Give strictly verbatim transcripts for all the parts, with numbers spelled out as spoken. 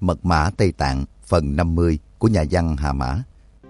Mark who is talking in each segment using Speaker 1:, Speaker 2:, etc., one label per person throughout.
Speaker 1: Mật mã Tây Tạng phần năm mươi của nhà văn Hà Mã.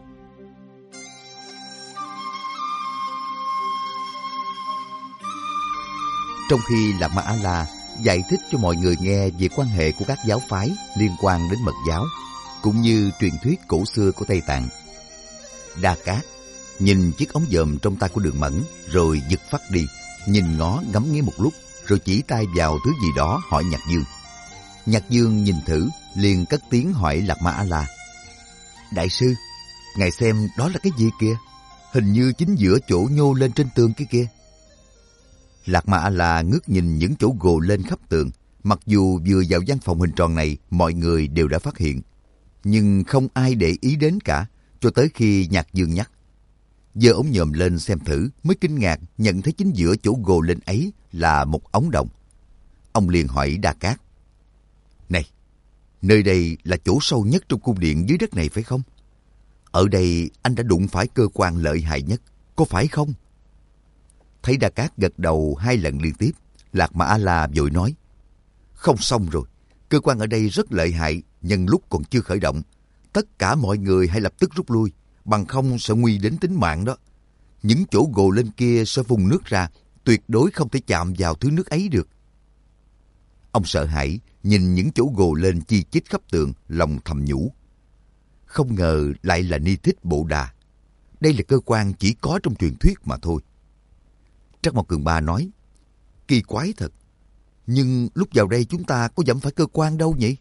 Speaker 1: Trong khi Lạc Ma A-la giải thích cho mọi người nghe về quan hệ của các giáo phái liên quan đến Mật giáo, cũng như truyền thuyết cổ xưa của Tây Tạng, Đa Cát nhìn chiếc ống dòm trong tay của Đường Mẫn rồi giật phắt đi, nhìn ngó ngắm nghía một lúc rồi chỉ tay vào thứ gì đó hỏi Nhạc Dương. Nhạc Dương nhìn thử liền cất tiếng hỏi Lạc Ma A-la: Đại sư, ngài xem đó là cái gì kìa? Hình như chính giữa chỗ nhô lên trên tường kia kìa. Lạc Ma A-la ngước nhìn những chỗ gồ lên khắp tường. Mặc dù vừa vào văn phòng hình tròn này mọi người đều đã phát hiện, nhưng không ai để ý đến cả, cho tới khi Nhạc Dương nhắc. Giơ ống nhòm lên xem thử mới kinh ngạc nhận thấy chính giữa chỗ gồ lên ấy là một ống đồng. Ông liền hỏi Đa Cát: Này, nơi đây là chỗ sâu nhất trong cung điện dưới đất này phải không? Ở đây anh đã đụng phải cơ quan lợi hại nhất, có phải không? Thấy Đa Cát gật đầu hai lần liên tiếp, Lạc Ma A-la vội nói: Không xong rồi, cơ quan ở đây rất lợi hại, nhân lúc còn chưa khởi động. Tất cả mọi người hãy lập tức rút lui, bằng không sẽ nguy đến tính mạng đó. Những chỗ gồ lên kia sẽ phun nước ra, tuyệt đối không thể chạm vào thứ nước ấy được. Ông sợ hãi nhìn những chỗ gồ lên chi chít khắp tường, lòng thầm nhủ: Không ngờ lại là Ni Thích Bộ Đà. Đây là cơ quan chỉ có trong truyền thuyết mà thôi. Trắc Mộc Cường Ba nói: Kỳ quái thật, nhưng lúc vào đây chúng ta có dẫm phải cơ quan đâu nhỉ?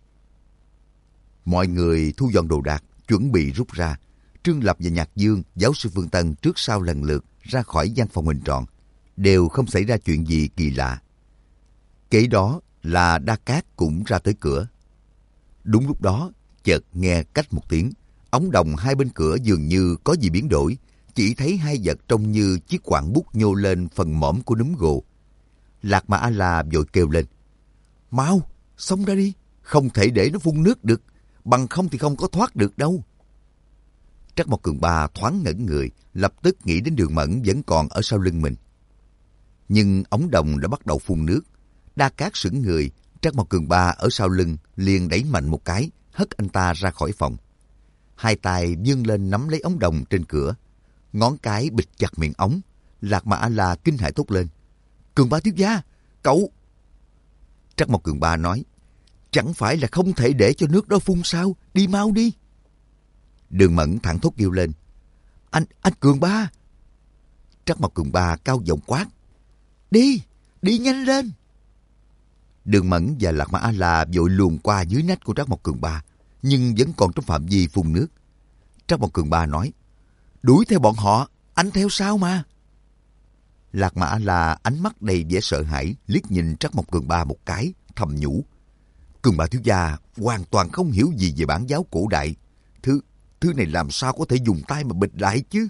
Speaker 1: Mọi người thu dọn đồ đạc, chuẩn bị rút ra. Trương Lập và Nhạc Dương, giáo sư Phương Tân trước sau lần lượt ra khỏi văn phòng hình tròn, đều không xảy ra chuyện gì kỳ lạ. Kế đó là Đa Cát cũng ra tới cửa. Đúng lúc đó, chợt nghe cách một tiếng, ống đồng hai bên cửa dường như có gì biến đổi, chỉ thấy hai vật trông như chiếc quặng bút nhô lên phần mõm của núm gồ. Lạc Ma A-la vội kêu lên: Mau, xông ra đi, không thể để nó phun nước được, bằng không thì không có thoát được đâu. Trắc Mộc Cường Ba thoáng ngẩn người, lập tức nghĩ đến Đường Mẫn vẫn còn ở sau lưng mình. Nhưng ống đồng đã bắt đầu phun nước. Đa Cát sững người, Trắc Mộc Cường Ba ở sau lưng liền đẩy mạnh một cái, hất anh ta ra khỏi phòng. Hai tay vươn lên nắm lấy ống đồng trên cửa, ngón cái bịt chặt miệng ống. Lạc Ma A-la kinh hãi thốt lên: Cường Ba thiếu gia, cậu! Trắc Mộc Cường Ba nói: Chẳng phải là không thể để cho nước đó phun sao? Đi mau đi! Đường Mẫn thẳng thốt kêu lên: Anh, anh Cường Ba! Trắc Mộc Cường Ba cao giọng quát: Đi, đi nhanh lên! Đường Mẫn và Lạc Ma A-la vội luồn qua dưới nách của Trắc Mộc Cường Ba, nhưng vẫn còn trong phạm vi phun nước. Trắc Mộc Cường Ba nói: Đuổi theo bọn họ, anh theo sao mà? Lạc Ma A-la ánh mắt đầy vẻ sợ hãi liếc nhìn Trắc Mộc Cường Ba một cái, thầm nhủ: Cường Ba thiếu gia hoàn toàn không hiểu gì về bản giáo cổ đại. Thứ, thứ này làm sao có thể dùng tay mà bịt lại chứ?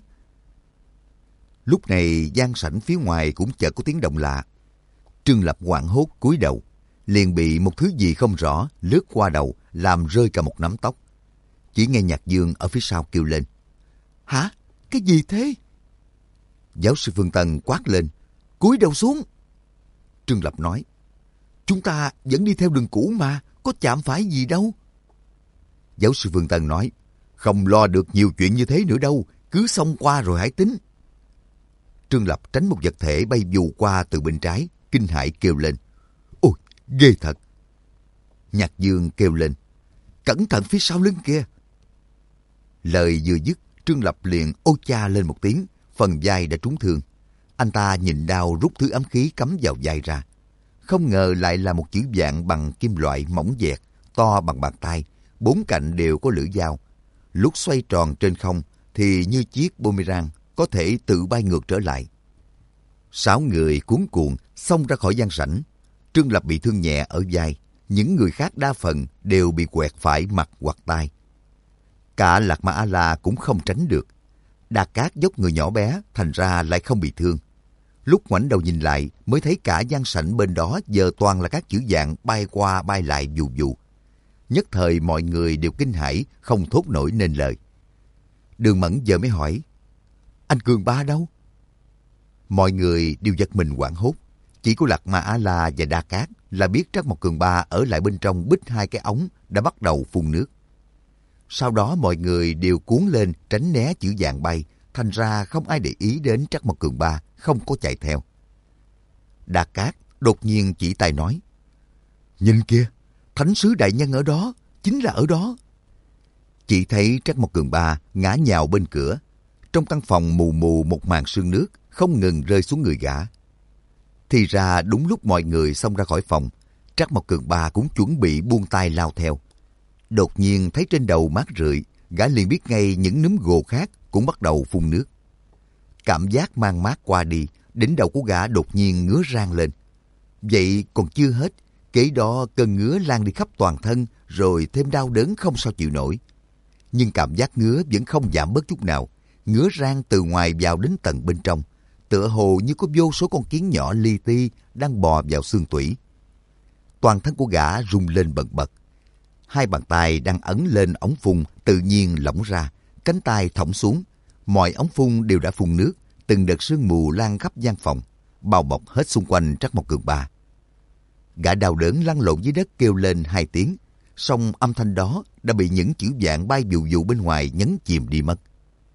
Speaker 1: Lúc này gian sảnh phía ngoài cũng chợt có tiếng động lạ. Trương Lập hoảng hốt cúi đầu, liền bị một thứ gì không rõ lướt qua đầu, làm rơi cả một nắm tóc. Chỉ nghe Nhạc Dương ở phía sau kêu lên: Hả? Cái gì thế? Giáo sư Phương Tân quát lên: Cúi đầu xuống! Trương Lập nói: Chúng ta vẫn đi theo đường cũ mà, có chạm phải gì đâu. Giáo sư Phương Tân nói: Không lo được nhiều chuyện như thế nữa đâu, cứ xông qua rồi hãy tính. Trương Lập tránh một vật thể bay vù qua từ bên trái, kinh hãi kêu lên: Ôi, ghê thật! Nhạc Dương kêu lên: Cẩn thận phía sau lưng kia! Lời vừa dứt, Trương Lập liền ô cha lên một tiếng, phần vai đã trúng thương. Anh ta nhìn đao rút thứ ám khí cắm vào vai ra. Không ngờ lại là một chữ vạn bằng kim loại mỏng dẹt, to bằng bàn tay, bốn cạnh đều có lưỡi dao. Lúc xoay tròn trên không thì như chiếc boomerang, có thể tự bay ngược trở lại. Sáu người cuống cuồng xông ra khỏi gian sảnh. Trương Lập bị thương nhẹ ở vai, những người khác đa phần đều bị quẹt phải mặt hoặc tai. Cả Lạc Ma A-la cũng không tránh được. Đa Cát dốc người nhỏ bé, thành ra lại không bị thương. Lúc ngoảnh đầu nhìn lại mới thấy cả gian sảnh bên đó giờ toàn là các chữ vạn bay qua bay lại vù vù. Nhất thời mọi người đều kinh hãi, không thốt nổi nên lời. Đường Mẫn giờ mới hỏi: Anh Cường Ba đâu? Mọi người đều giật mình hoảng hốt. Chỉ có Lạc Ma A-la và Đa Cát là biết Trắc Mộc Cường Ba ở lại bên trong bích hai cái ống đã bắt đầu phun nước. Sau đó mọi người đều cuốn lên tránh né chữ vàng bay, thành ra không ai để ý đến Trắc Mộc Cường Ba không có chạy theo. Đa Cát đột nhiên chỉ tay nói: "Nhìn kìa, thánh sứ đại nhân ở đó, chính là ở đó." Chỉ thấy Trắc Mộc Cường Ba ngã nhào bên cửa. Trong căn phòng mù mù một màn sương nước không ngừng rơi xuống người gã. Thì ra đúng lúc mọi người xông ra khỏi phòng, Trắc Mộc Cường Ba cũng chuẩn bị buông tay lao theo. Đột nhiên thấy trên đầu mát rượi, gã liền biết ngay những núm gồ khác cũng bắt đầu phun nước. Cảm giác mang mát qua đi, đỉnh đầu của gã đột nhiên ngứa rang lên. Vậy còn chưa hết, kế đó cơn ngứa lan đi khắp toàn thân, rồi thêm đau đớn không sao chịu nổi. Nhưng cảm giác ngứa vẫn không giảm bớt chút nào, ngứa rang từ ngoài vào đến tận bên trong, tựa hồ như có vô số con kiến nhỏ li ti đang bò vào xương tủy. Toàn thân của gã rung lên bần bật. Hai bàn tay đang ấn lên ống phun tự nhiên lỏng ra, cánh tay thõng xuống. Mọi ống phun đều đã phun nước, từng đợt sương mù lan khắp gian phòng, bao bọc hết xung quanh Trắc Mộc Cường Ba. Gã đau đớn lăn lộn dưới đất kêu lên hai tiếng, song âm thanh đó đã bị những chữ vạn bay vù vù bên ngoài nhấn chìm đi mất.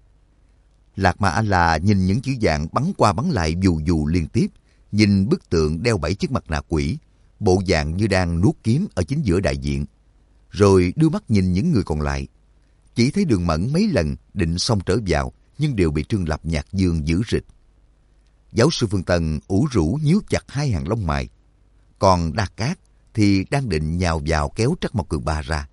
Speaker 1: Lạc Ma A-la nhìn những chữ vạn bắn qua bắn lại vù vù liên tiếp, nhìn bức tượng đeo bảy chiếc mặt nạ quỷ, bộ dạng như đang nuốt kiếm ở chính giữa đại diện, rồi đưa mắt nhìn những người còn lại. Chỉ thấy Đường Mẫn mấy lần định xông trở vào, nhưng đều bị Trương Lập, Nhạc Dương giữ rịch. Giáo sư Phương Tân ủ rũ nhíu chặt hai hàng lông mày, còn Đa Cát thì đang định nhào vào kéo Trắc Mộc Cường Ba ra.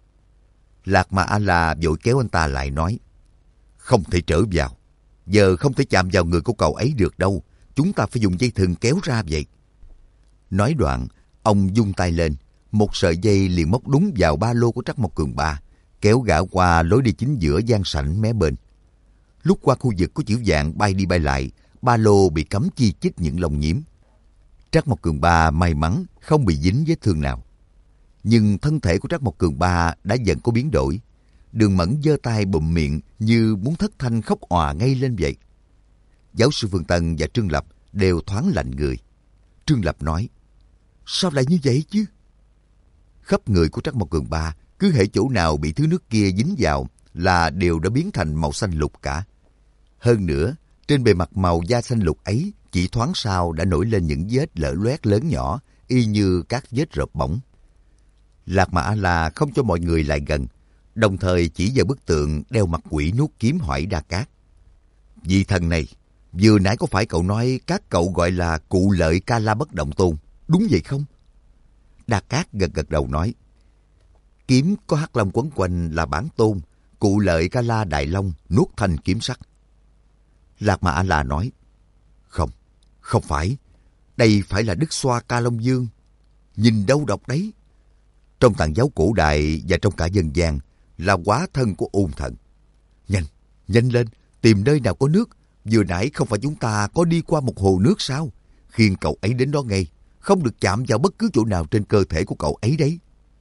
Speaker 1: Lạc Ma A-la vội kéo anh ta lại nói: "Không thể trở vào, giờ không thể chạm vào người của cậu ấy được đâu, chúng ta phải dùng dây thừng kéo ra vậy." Nói đoạn, ông vung tay lên, một sợi dây liền móc đúng vào ba lô của Trắc Mộc Cường Ba, kéo gã qua lối đi chính giữa gian sảnh mé bên. Lúc qua khu vực của chữ vạn bay đi bay lại, ba lô bị cắm chi chít những lông nhiễm. Trắc Mộc Cường Ba may mắn không bị dính vết thương nào. Nhưng thân thể của Trắc Mộc Cường Ba đã dần có biến đổi. Đường Mẫn giơ tay bụm miệng như muốn thất thanh khóc òa ngay lên vậy. Giáo sư Phương Tân và Trương Lập đều thoáng lạnh người. Trương Lập nói: "Sao lại như vậy chứ?" Khắp người của Trắc Mộc Cường Ba cứ hễ chỗ nào bị thứ nước kia dính vào là đều đã biến thành màu xanh lục cả. Hơn nữa, trên bề mặt màu da xanh lục ấy chỉ thoáng sau đã nổi lên những vết lở loét lớn nhỏ, y như các vết rợp bỏng. Lạc Ma A-la không cho mọi người lại gần, đồng thời chỉ vào bức tượng đeo mặt quỷ nuốt kiếm hỏi Đa Cát: "Vị thần này, vừa nãy có phải cậu nói các cậu gọi là Cụ Lợi Ca La Bất Động Tôn, đúng vậy không?" Đa Cát gật gật đầu nói: "Kiếm có hắc long quấn quanh là bản tôn, Cụ Lợi Ca La Đại Long nuốt thanh kiếm sắc." Lạc Ma A-la nói: "Không, không phải. Đây phải là Đức Xoa Ca Long Dương. Nhìn đâu đọc đấy. Trong tạng giáo cổ đại và trong cả dân gian là hóa thân của ôn thần. Nhanh, nhanh lên, tìm nơi nào có nước. Vừa nãy không phải chúng ta có đi qua một hồ nước sao? Khiêng cậu ấy đến đó ngay, không được chạm vào bất cứ chỗ nào trên cơ thể của cậu ấy đấy."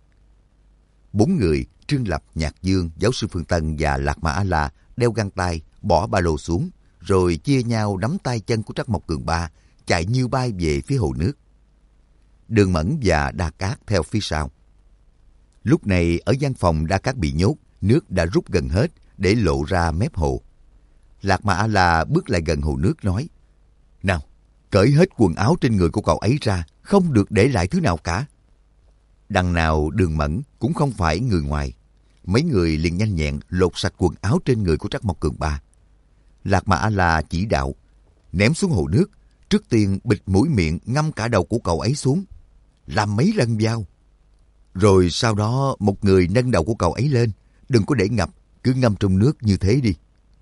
Speaker 1: Bốn người, Trương Lập, Nhạc Dương, giáo sư Phương Tân và Lạc Ma A-la đeo găng tay, bỏ ba lô xuống, rồi chia nhau nắm tay chân của Trắc Mộc Cường Ba, chạy như bay về phía hồ nước. Đường Mẫn và Đa Cát theo phía sau. Lúc này ở gian phòng Đa Cát bị nhốt, nước đã rút gần hết để lộ ra mép hồ. Lạc Ma A-la bước lại gần hồ nước nói: "Nào, cởi hết quần áo trên người của cậu ấy ra, không được để lại thứ nào cả." Đằng nào Đường Mẫn cũng không phải người ngoài. Mấy người liền nhanh nhẹn lột sạch quần áo trên người của Trắc Mộc Cường Ba. Lạc Ma A-la chỉ đạo: "Ném xuống hồ nước, trước tiên bịt mũi miệng ngâm cả đầu của cậu ấy xuống, làm mấy lần vào. Rồi sau đó một người nâng đầu của cậu ấy lên, đừng có để ngập, cứ ngâm trong nước như thế đi."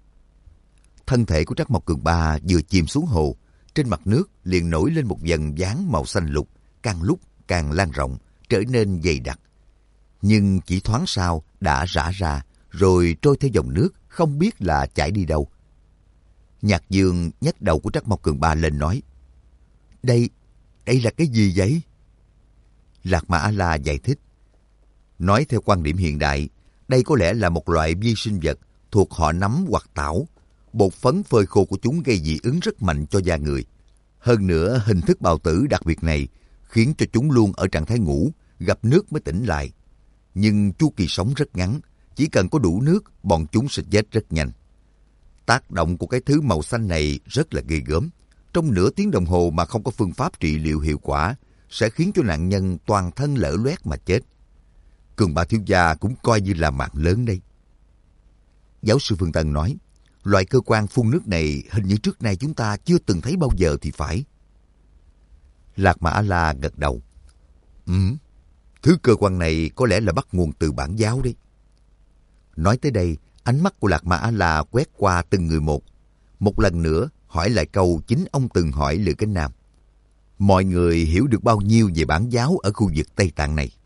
Speaker 1: Thân thể của Trắc Mộc Cường Ba vừa chìm xuống hồ, trên mặt nước liền nổi lên một vầng dáng màu xanh lục, càng lúc càng lan rộng, trở nên dày đặc. Nhưng chỉ thoáng sau đã rã ra, rồi trôi theo dòng nước, không biết là chảy đi đâu. Nhạc Dương nhấc đầu của Trắc Mộc Cường Ba lên nói: Đây, đây là cái gì vậy?" Lạc Ma A-la giải thích: "Nói theo quan điểm hiện đại, đây có lẽ là một loại vi sinh vật thuộc họ nấm hoặc tảo. Bột phấn phơi khô của chúng gây dị ứng rất mạnh cho da người. Hơn nữa, hình thức bào tử đặc biệt này khiến cho chúng luôn ở trạng thái ngủ, gặp nước mới tỉnh lại. nhưng chu kỳ sống rất ngắn. Chỉ cần có đủ nước, bọn chúng sẽ chết rất nhanh. Tác động của cái thứ màu xanh này rất là ghê gớm. Trong nửa tiếng đồng hồ mà không có phương pháp trị liệu hiệu quả, sẽ khiến cho nạn nhân toàn thân lở loét mà chết. Cường Ba thiếu gia cũng coi như là mạng lớn đây. Giáo sư Phương Tân nói, loại cơ quan phun nước này hình như trước nay chúng ta chưa từng thấy bao giờ thì phải. Lạc Mà A-la gật đầu. Ừ, thứ cơ quan này có lẽ là bắt nguồn từ Bản giáo đấy. Nói tới đây, ánh mắt của Lạc Mà A-la quét qua từng người một. Một lần nữa hỏi lại câu chính ông từng hỏi Lữ Cánh Nam. Mọi người hiểu được bao nhiêu về Bản giáo ở khu vực Tây Tạng này?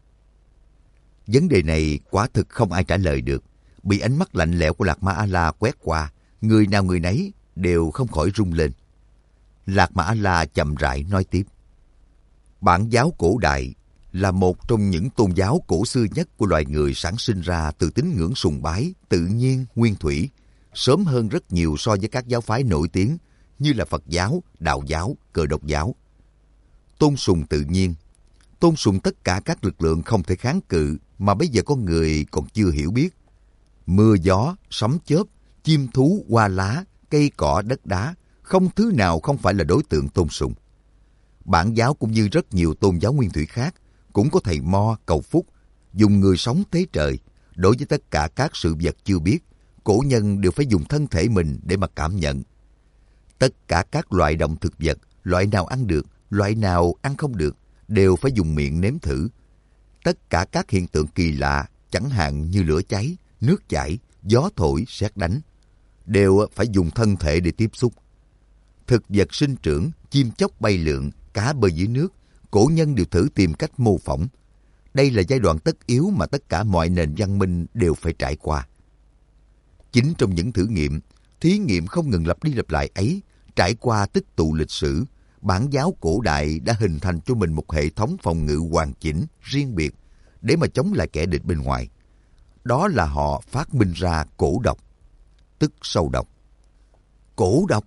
Speaker 1: Vấn đề này quả thực không ai trả lời được. Bị ánh mắt lạnh lẽo của Lạc Mà A-la quét qua, người nào người nấy đều không khỏi rung lên. Lạc Mà A-la chậm rãi nói tiếp. Bản giáo cổ đại là một trong những tôn giáo cổ xưa nhất của loài người, sản sinh ra từ tín ngưỡng sùng bái, tự nhiên, nguyên thủy, sớm hơn rất nhiều so với các giáo phái nổi tiếng như là Phật giáo, Đạo giáo, Cơ Đốc giáo. Tôn sùng tự nhiên, tôn sùng tất cả các lực lượng không thể kháng cự mà bây giờ con người còn chưa hiểu biết. Mưa gió, sấm chớp, chim thú, hoa lá, cây cỏ, đất đá, không thứ nào không phải là đối tượng tôn sùng. Bản giáo cũng như rất nhiều tôn giáo nguyên thủy khác, cũng có thầy mo cầu phúc, dùng người sống tế trời. Đối với tất cả các sự vật chưa biết, cổ nhân đều phải dùng thân thể mình để mà cảm nhận. Tất cả các loại động thực vật, loại nào ăn được, loại nào ăn không được, đều phải dùng miệng nếm thử. Tất cả các hiện tượng kỳ lạ, chẳng hạn như lửa cháy, nước chảy, gió thổi, sét đánh, đều phải dùng thân thể để tiếp xúc. Thực vật sinh trưởng, chim chóc bay lượn, cá bơi dưới nước, cổ nhân đều thử tìm cách mô phỏng. Đây là giai đoạn tất yếu mà tất cả mọi nền văn minh đều phải trải qua. Chính trong những thử nghiệm, thí nghiệm không ngừng lặp đi lặp lại ấy, trải qua tích tụ lịch sử, Bản giáo cổ đại đã hình thành cho mình một hệ thống phòng ngự hoàn chỉnh, riêng biệt, để mà chống lại kẻ địch bên ngoài. Đó là họ phát minh ra cổ độc, tức sâu độc. Cổ độc!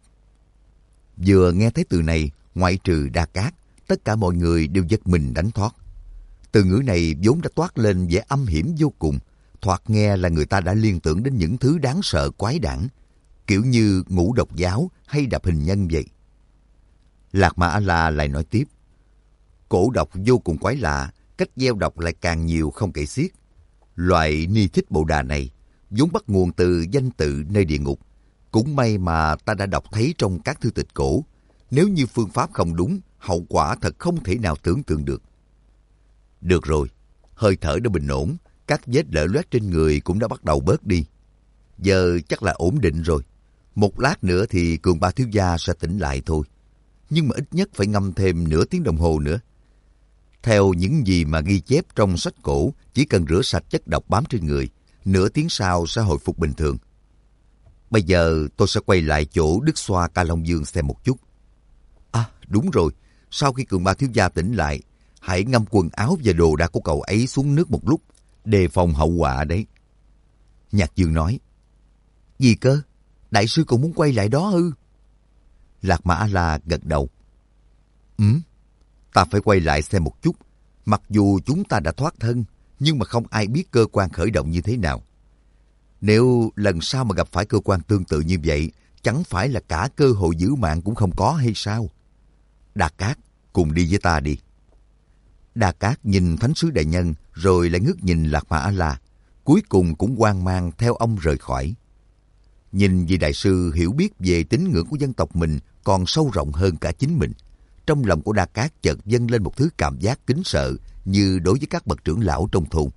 Speaker 1: Vừa nghe thấy từ này, ngoại trừ Đa Cát, tất cả mọi người đều giật mình đánh thoát. Từ ngữ này vốn đã toát lên vẻ âm hiểm vô cùng, thoạt nghe là người ta đã liên tưởng đến những thứ đáng sợ quái đản, kiểu như ngũ độc giáo hay đạp hình nhân vậy. Lạc Mà A-la lại nói tiếp, cổ độc vô cùng quái lạ, cách gieo độc lại càng nhiều không kể xiết. Loại ni thích bộ đà này vốn bắt nguồn từ danh tự nơi địa ngục. Cũng may mà ta đã đọc thấy trong các thư tịch cổ. Nếu như phương pháp không đúng, hậu quả thật không thể nào tưởng tượng được. Được rồi, hơi thở đã bình ổn, các vết lở loét trên người cũng đã bắt đầu bớt đi. Giờ chắc là ổn định rồi. Một lát nữa thì Cường Ba thiếu gia sẽ tỉnh lại thôi. Nhưng mà ít nhất phải ngâm thêm nửa tiếng đồng hồ nữa. Theo những gì mà ghi chép trong sách cổ, chỉ cần rửa sạch chất độc bám trên người, nửa tiếng sau sẽ hồi phục bình thường. Bây giờ tôi sẽ quay lại chỗ Đức Xoa Ca Long Dương xem một chút. À, đúng rồi, sau khi Cường Ba thiếu gia tỉnh lại, hãy ngâm quần áo và đồ đạc của cậu ấy xuống nước một lúc, đề phòng hậu quả đấy. Nhạc Dương nói, gì cơ? Đại sư còn muốn quay lại đó ư? Lạc Mà A-la gật đầu. Ừ, ta phải quay lại xem một chút. Mặc dù chúng ta đã thoát thân, nhưng mà không ai biết cơ quan khởi động như thế nào. Nếu lần sau mà gặp phải cơ quan tương tự như vậy, chẳng phải là cả cơ hội giữ mạng cũng không có hay sao? Đa Cát, cùng đi với ta đi. Đa Cát nhìn Thánh sứ đại nhân, rồi lại ngước nhìn Lạc Mà A-la, cuối cùng cũng hoang mang theo ông rời khỏi. Nhìn vị đại sư hiểu biết về tín ngưỡng của dân tộc mình còn sâu rộng hơn cả chính mình, trong lòng của Đa Cát chợt dâng lên một thứ cảm giác kính sợ như đối với các bậc trưởng lão trong thôn.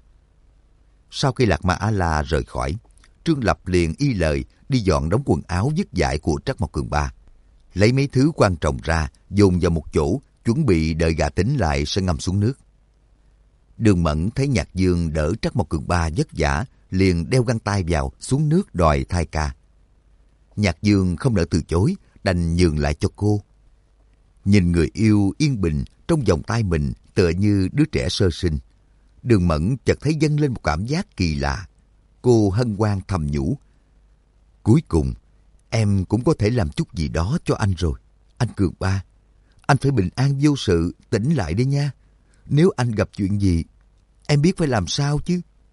Speaker 1: Sau khi Lạc Mà A-la rời khỏi, Trương Lập liền y lời đi dọn đống quần áo dứt dại của Trắc Mộc Cường Ba, lấy mấy thứ quan trọng ra dồn vào một chỗ, chuẩn bị đợi gà tỉnh lại sẽ ngâm xuống nước. Đường Mẫn thấy Nhạc Dương đỡ Trắc Mộc Cường Ba vất vả, liền đeo găng tay vào xuống nước đòi thay ca. Nhạc Dương không nỡ từ chối, đành nhường lại cho cô. Nhìn người yêu yên bình trong vòng tay mình tựa như đứa trẻ sơ sinh, Đường Mẫn chợt thấy dâng lên một cảm giác kỳ lạ. Cô hân hoan thầm nhủ, cuối cùng em cũng có thể làm chút gì đó cho anh rồi. Anh Cường Ba, anh phải bình an vô sự, tỉnh lại đi nha. Nếu anh gặp chuyện gì, em biết phải làm sao chứ.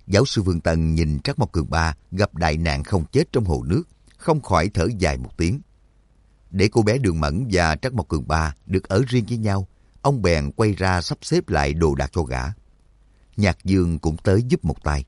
Speaker 1: Giáo sư Vương Tân nhìn Trác Mộc Cường Ba gặp đại nạn không chết trong hồ nước, không khỏi thở dài một tiếng. Để cô bé Đường Mẫn và Trác Mộc Cường Ba được ở riêng với nhau, ông bèn quay ra sắp xếp lại đồ đạc cho gã. Nhạc Dương cũng tới giúp một tay.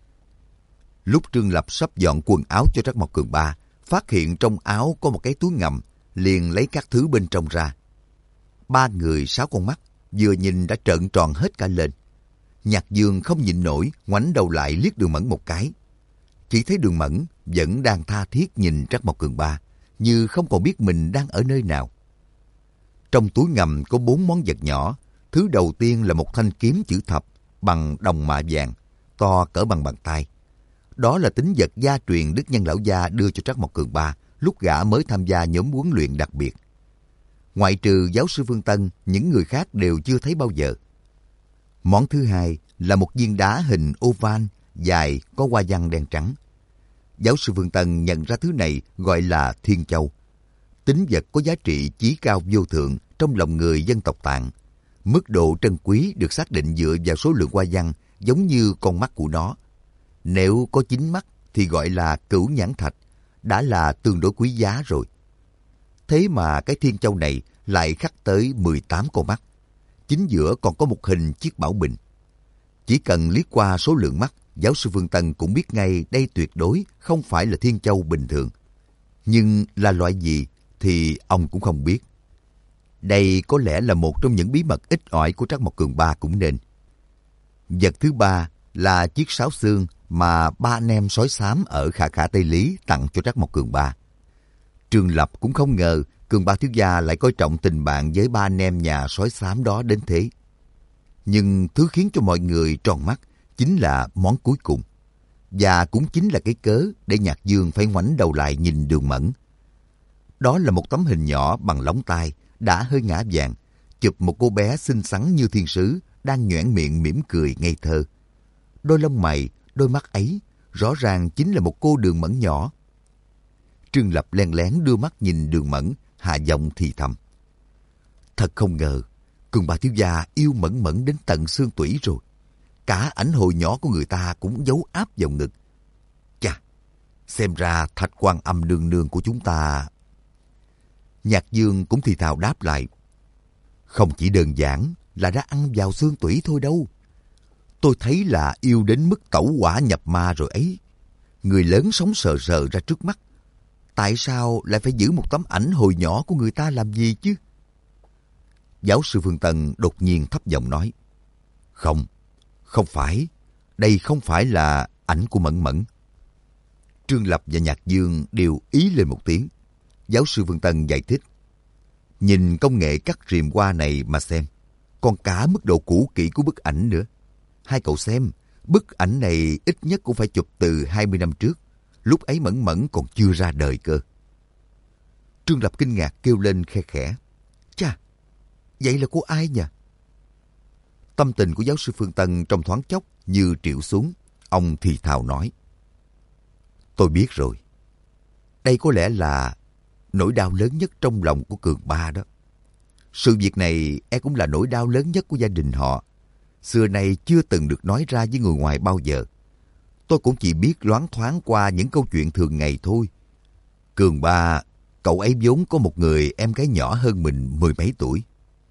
Speaker 1: Lúc Trương Lập sắp dọn quần áo cho Trác Mộc Cường Ba, phát hiện trong áo có một cái túi ngầm, liền lấy các thứ bên trong ra. Ba người sáu con mắt, vừa nhìn đã trợn tròn hết cả lên. Nhạc Dương không nhịn nổi, ngoảnh đầu lại liếc Đường Mẫn một cái. Chỉ thấy Đường Mẫn vẫn đang tha thiết nhìn Trác Mộc Cường Ba, như không còn biết mình đang ở nơi nào. Trong túi ngầm có bốn món vật nhỏ. Thứ đầu tiên là một thanh kiếm chữ thập bằng đồng mạ vàng, to cỡ bằng bàn tay. Đó là tín vật gia truyền Đức Nhân Lão Gia đưa cho Trác Mộc Cường Ba lúc gã mới tham gia nhóm huấn luyện đặc biệt. Ngoại trừ giáo sư Phương Tân, những người khác đều chưa thấy bao giờ. Món thứ hai là một viên đá hình oval dài có hoa văn đen trắng. Giáo sư Phương Tân nhận ra thứ này gọi là Thiên Châu. Tín vật có giá trị chí cao vô thượng trong lòng người dân tộc Tạng. Mức độ trân quý được xác định dựa vào số lượng hoa văn giống như con mắt của nó. Nếu có chín mắt thì gọi là cửu nhãn thạch, đã là tương đối quý giá rồi. Thế mà cái Thiên Châu này lại khắc tới mười tám con mắt. Chính giữa còn có một hình chiếc bảo bình. Chỉ cần liếc qua số lượng mắt, giáo sư Phương Tân cũng biết ngay đây tuyệt đối không phải là Thiên Châu bình thường. Nhưng là loại gì thì ông cũng không biết. Đây có lẽ là một trong những bí mật ít ỏi của Trác Mộc Cường Ba cũng nên. Vật thứ ba là chiếc sáo xương mà ba anh em sói xám ở Khả Khả Tây Lý tặng cho Trác Mộc Cường Ba. Trương Lập cũng không ngờ Cường Ba thiếu gia lại coi trọng tình bạn với ba anh em nhà sói xám đó đến thế. Nhưng thứ khiến cho mọi người tròn mắt chính là món cuối cùng. Và cũng chính là cái cớ để Nhạc Dương phải ngoảnh đầu lại nhìn Đường Mẫn. Đó là một tấm hình nhỏ bằng lóng tay, đã hơi ngã vàng, chụp một cô bé xinh xắn như thiên sứ, đang nhoẻn miệng mỉm cười ngây thơ. Đôi lông mày, đôi mắt ấy, rõ ràng chính là một cô Đường Mẫn nhỏ. Trương Lập len lén đưa mắt nhìn Đường Mẫn, hạ giọng thì thầm. Thật không ngờ, Cường Ba thiếu gia yêu Mẫn Mẫn đến tận xương tủy rồi. Cả ảnh hồi nhỏ của người ta cũng giấu áp vào ngực. Chà, xem ra Thạch Quan Âm nương nương của chúng ta... Nhạc Dương cũng thì thào đáp lại. Không chỉ đơn giản là đã ăn vào xương tủy thôi đâu. Tôi thấy là yêu đến mức tẩu hỏa nhập ma rồi ấy. Người lớn sống sờ sờ ra trước mắt. Tại sao lại phải giữ một tấm ảnh hồi nhỏ của người ta làm gì chứ? Giáo sư Phương Tân đột nhiên thấp giọng nói. Không, không phải. Đây không phải là ảnh của Mẫn Mẫn. Trương Lập và Nhạc Dương đều ý lên một tiếng. Giáo sư Phương Tân giải thích. Nhìn công nghệ cắt rìm hoa này mà xem. Còn cả mức độ cũ kỹ của bức ảnh nữa. Hai cậu xem, bức ảnh này ít nhất cũng phải chụp từ hai mươi năm trước. Lúc ấy Mẫn Mẫn còn chưa ra đời cơ. Trương Lập kinh ngạc kêu lên khe khẽ. Chà, vậy là của ai nhỉ? Tâm tình của giáo sư Phương Tân trong thoáng chốc như triệu xuống. Ông thì thào nói. Tôi biết rồi. Đây có lẽ là nỗi đau lớn nhất trong lòng của Cường Ba đó. Sự việc này e cũng là nỗi đau lớn nhất của gia đình họ. Xưa nay chưa từng được nói ra với người ngoài bao giờ. Tôi cũng chỉ biết loáng thoáng qua những câu chuyện thường ngày thôi. Cường Ba, cậu ấy vốn có một người em gái nhỏ hơn mình mười mấy tuổi.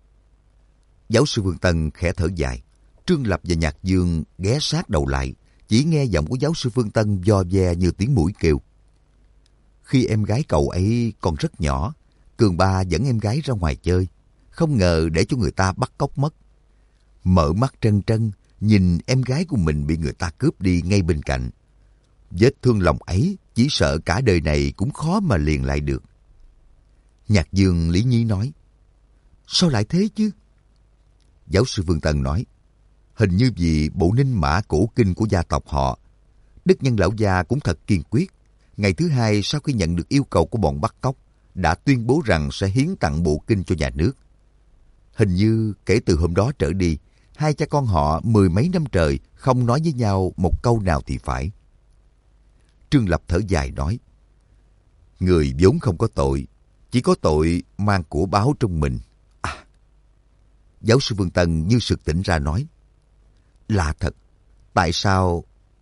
Speaker 1: Giáo sư Phương Tân khẽ thở dài. Trương Lập và Nhạc Dương ghé sát đầu lại, chỉ nghe giọng của giáo sư Phương Tân vo ve như tiếng mũi kêu. Khi em gái cậu ấy còn rất nhỏ, Cường Ba dẫn em gái ra ngoài chơi, không ngờ để cho người ta bắt cóc mất. Mở mắt trân trân, nhìn em gái của mình bị người ta cướp đi ngay bên cạnh. Vết thương lòng ấy chỉ sợ cả đời này cũng khó mà liền lại được. Nhạc Dương lý nhí nói. Sao lại thế chứ? Giáo sư Phương Tân nói. Hình như vì bộ ninh mã cổ kinh của gia tộc họ. Đức Nhân Lão Gia cũng thật kiên quyết. Ngày thứ hai sau khi nhận được yêu cầu của bọn bắt cóc, đã tuyên bố rằng sẽ hiến tặng bộ kinh cho nhà nước. Hình như kể từ hôm đó trở đi, hai cha con họ mười mấy năm trời không nói với nhau một câu nào thì phải. Trương Lập thở dài nói. Người vốn không có tội, chỉ có tội mang của báo trong mình. À. Giáo sư Phương Tân như sực tỉnh ra nói. Là thật, tại sao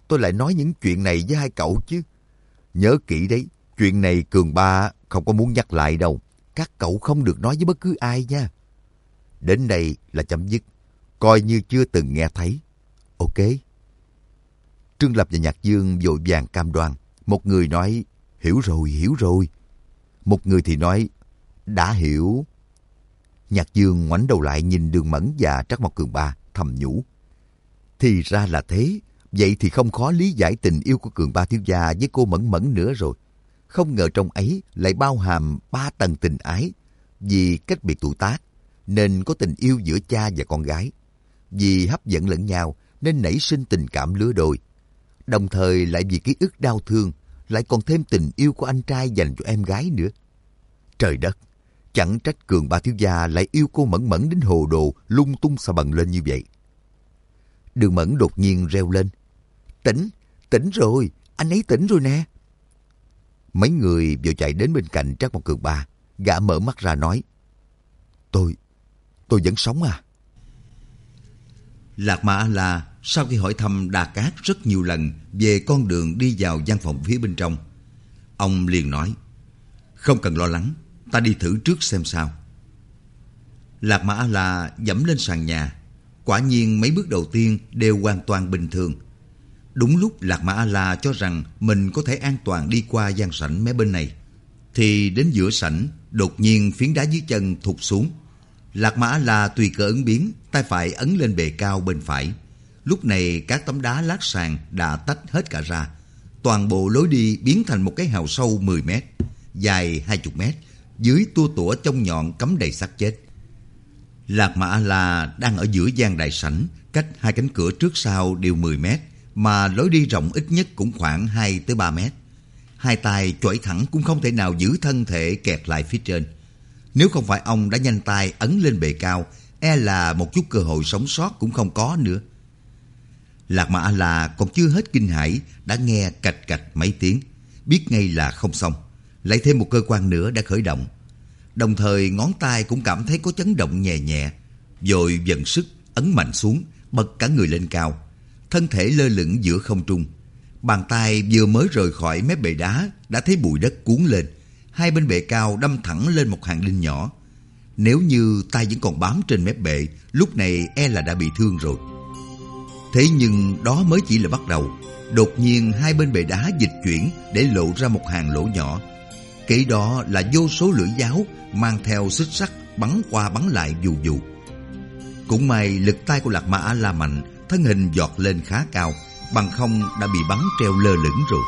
Speaker 1: tôi lại nói những chuyện này với hai cậu chứ? Nhớ kỹ đấy, chuyện này Cường Ba không có muốn nhắc lại đâu. Các cậu không được nói với bất cứ ai nha. Đến đây là chấm dứt, coi như chưa từng nghe thấy. Ok. Trương Lập và Nhạc Dương vội vàng cam đoan. Một người nói, hiểu rồi, hiểu rồi. Một người thì nói, đã hiểu. Nhạc Dương ngoảnh đầu lại nhìn Đường Mẫn và Trắc Mộc Cường Ba, thầm nhủ. Thì ra là thế, vậy thì không khó lý giải tình yêu của Cường Ba thiếu gia với cô Mẫn Mẫn nữa rồi. Không ngờ trong ấy lại bao hàm ba tầng tình ái. Vì cách biệt tuổi tác, nên có tình yêu giữa cha và con gái. Vì hấp dẫn lẫn nhau, nên nảy sinh tình cảm lứa đôi. Đồng thời lại vì ký ức đau thương, lại còn thêm tình yêu của anh trai dành cho em gái nữa. Trời đất, chẳng trách Cường Ba thiếu gia lại yêu cô Mẫn Mẫn đến hồ đồ, lung tung xà bần lên như vậy. Đường Mẫn đột nhiên reo lên. Tỉnh, tỉnh rồi, anh ấy tỉnh rồi nè. Mấy người vừa chạy đến bên cạnh Trác Mộc Cường Ba, gã mở mắt ra nói. Tôi, tôi vẫn sống à? Lạc Ma A-la sau khi hỏi thăm Đa Cát rất nhiều lần về con đường đi vào gian phòng phía bên trong, ông liền nói, không cần lo lắng, ta đi thử trước xem sao. Lạc Ma A-la dẫm lên sàn nhà, quả nhiên mấy bước đầu tiên đều hoàn toàn bình thường. Đúng lúc Lạc Ma A-la cho rằng mình có thể an toàn đi qua gian sảnh mé bên này, thì đến giữa sảnh đột nhiên phiến đá dưới chân thụt xuống. Lạc Ma A-la tùy cơ ứng biến, tay phải ấn lên bề cao bên phải. Lúc này các tấm đá lát sàn đã tách hết cả ra. Toàn bộ lối đi biến thành một cái hào sâu mười mét, dài hai mươi mét, dưới tua tủa trong nhọn cắm đầy xác chết. Lạc Ma A-la đang ở giữa gian đại sảnh, cách hai cánh cửa trước sau đều mười mét, mà lối đi rộng ít nhất cũng khoảng hai tới ba mét. Hai tay chổi thẳng cũng không thể nào giữ thân thể kẹt lại phía trên. Nếu không phải ông đã nhanh tay ấn lên bề cao, e là một chút cơ hội sống sót cũng không có nữa. Lạc Ma A-la còn chưa hết kinh hãi, đã nghe cạch cạch mấy tiếng, biết ngay là không xong. Lại thêm một cơ quan nữa đã khởi động. Đồng thời ngón tay cũng cảm thấy có chấn động nhẹ nhẹ, vội dần sức ấn mạnh xuống, bật cả người lên cao. Thân thể lơ lửng giữa không trung. Bàn tay vừa mới rời khỏi mép bệ đá đã thấy bụi đất cuốn lên. Hai bên bệ cao đâm thẳng lên một hàng đinh nhỏ. Nếu như tay vẫn còn bám trên mép bệ, lúc này e là đã bị thương rồi. Thế nhưng đó mới chỉ là bắt đầu. Đột nhiên hai bên bệ đá dịch chuyển để lộ ra một hàng lỗ nhỏ. Kế đó là vô số lưỡi giáo mang theo xích sắt bắn qua bắn lại vù vù. Cũng may lực tay của Lạc Ma A-la mạnh, thân hình giọt lên khá cao, bằng không đã bị bắn treo lơ lửng rồi.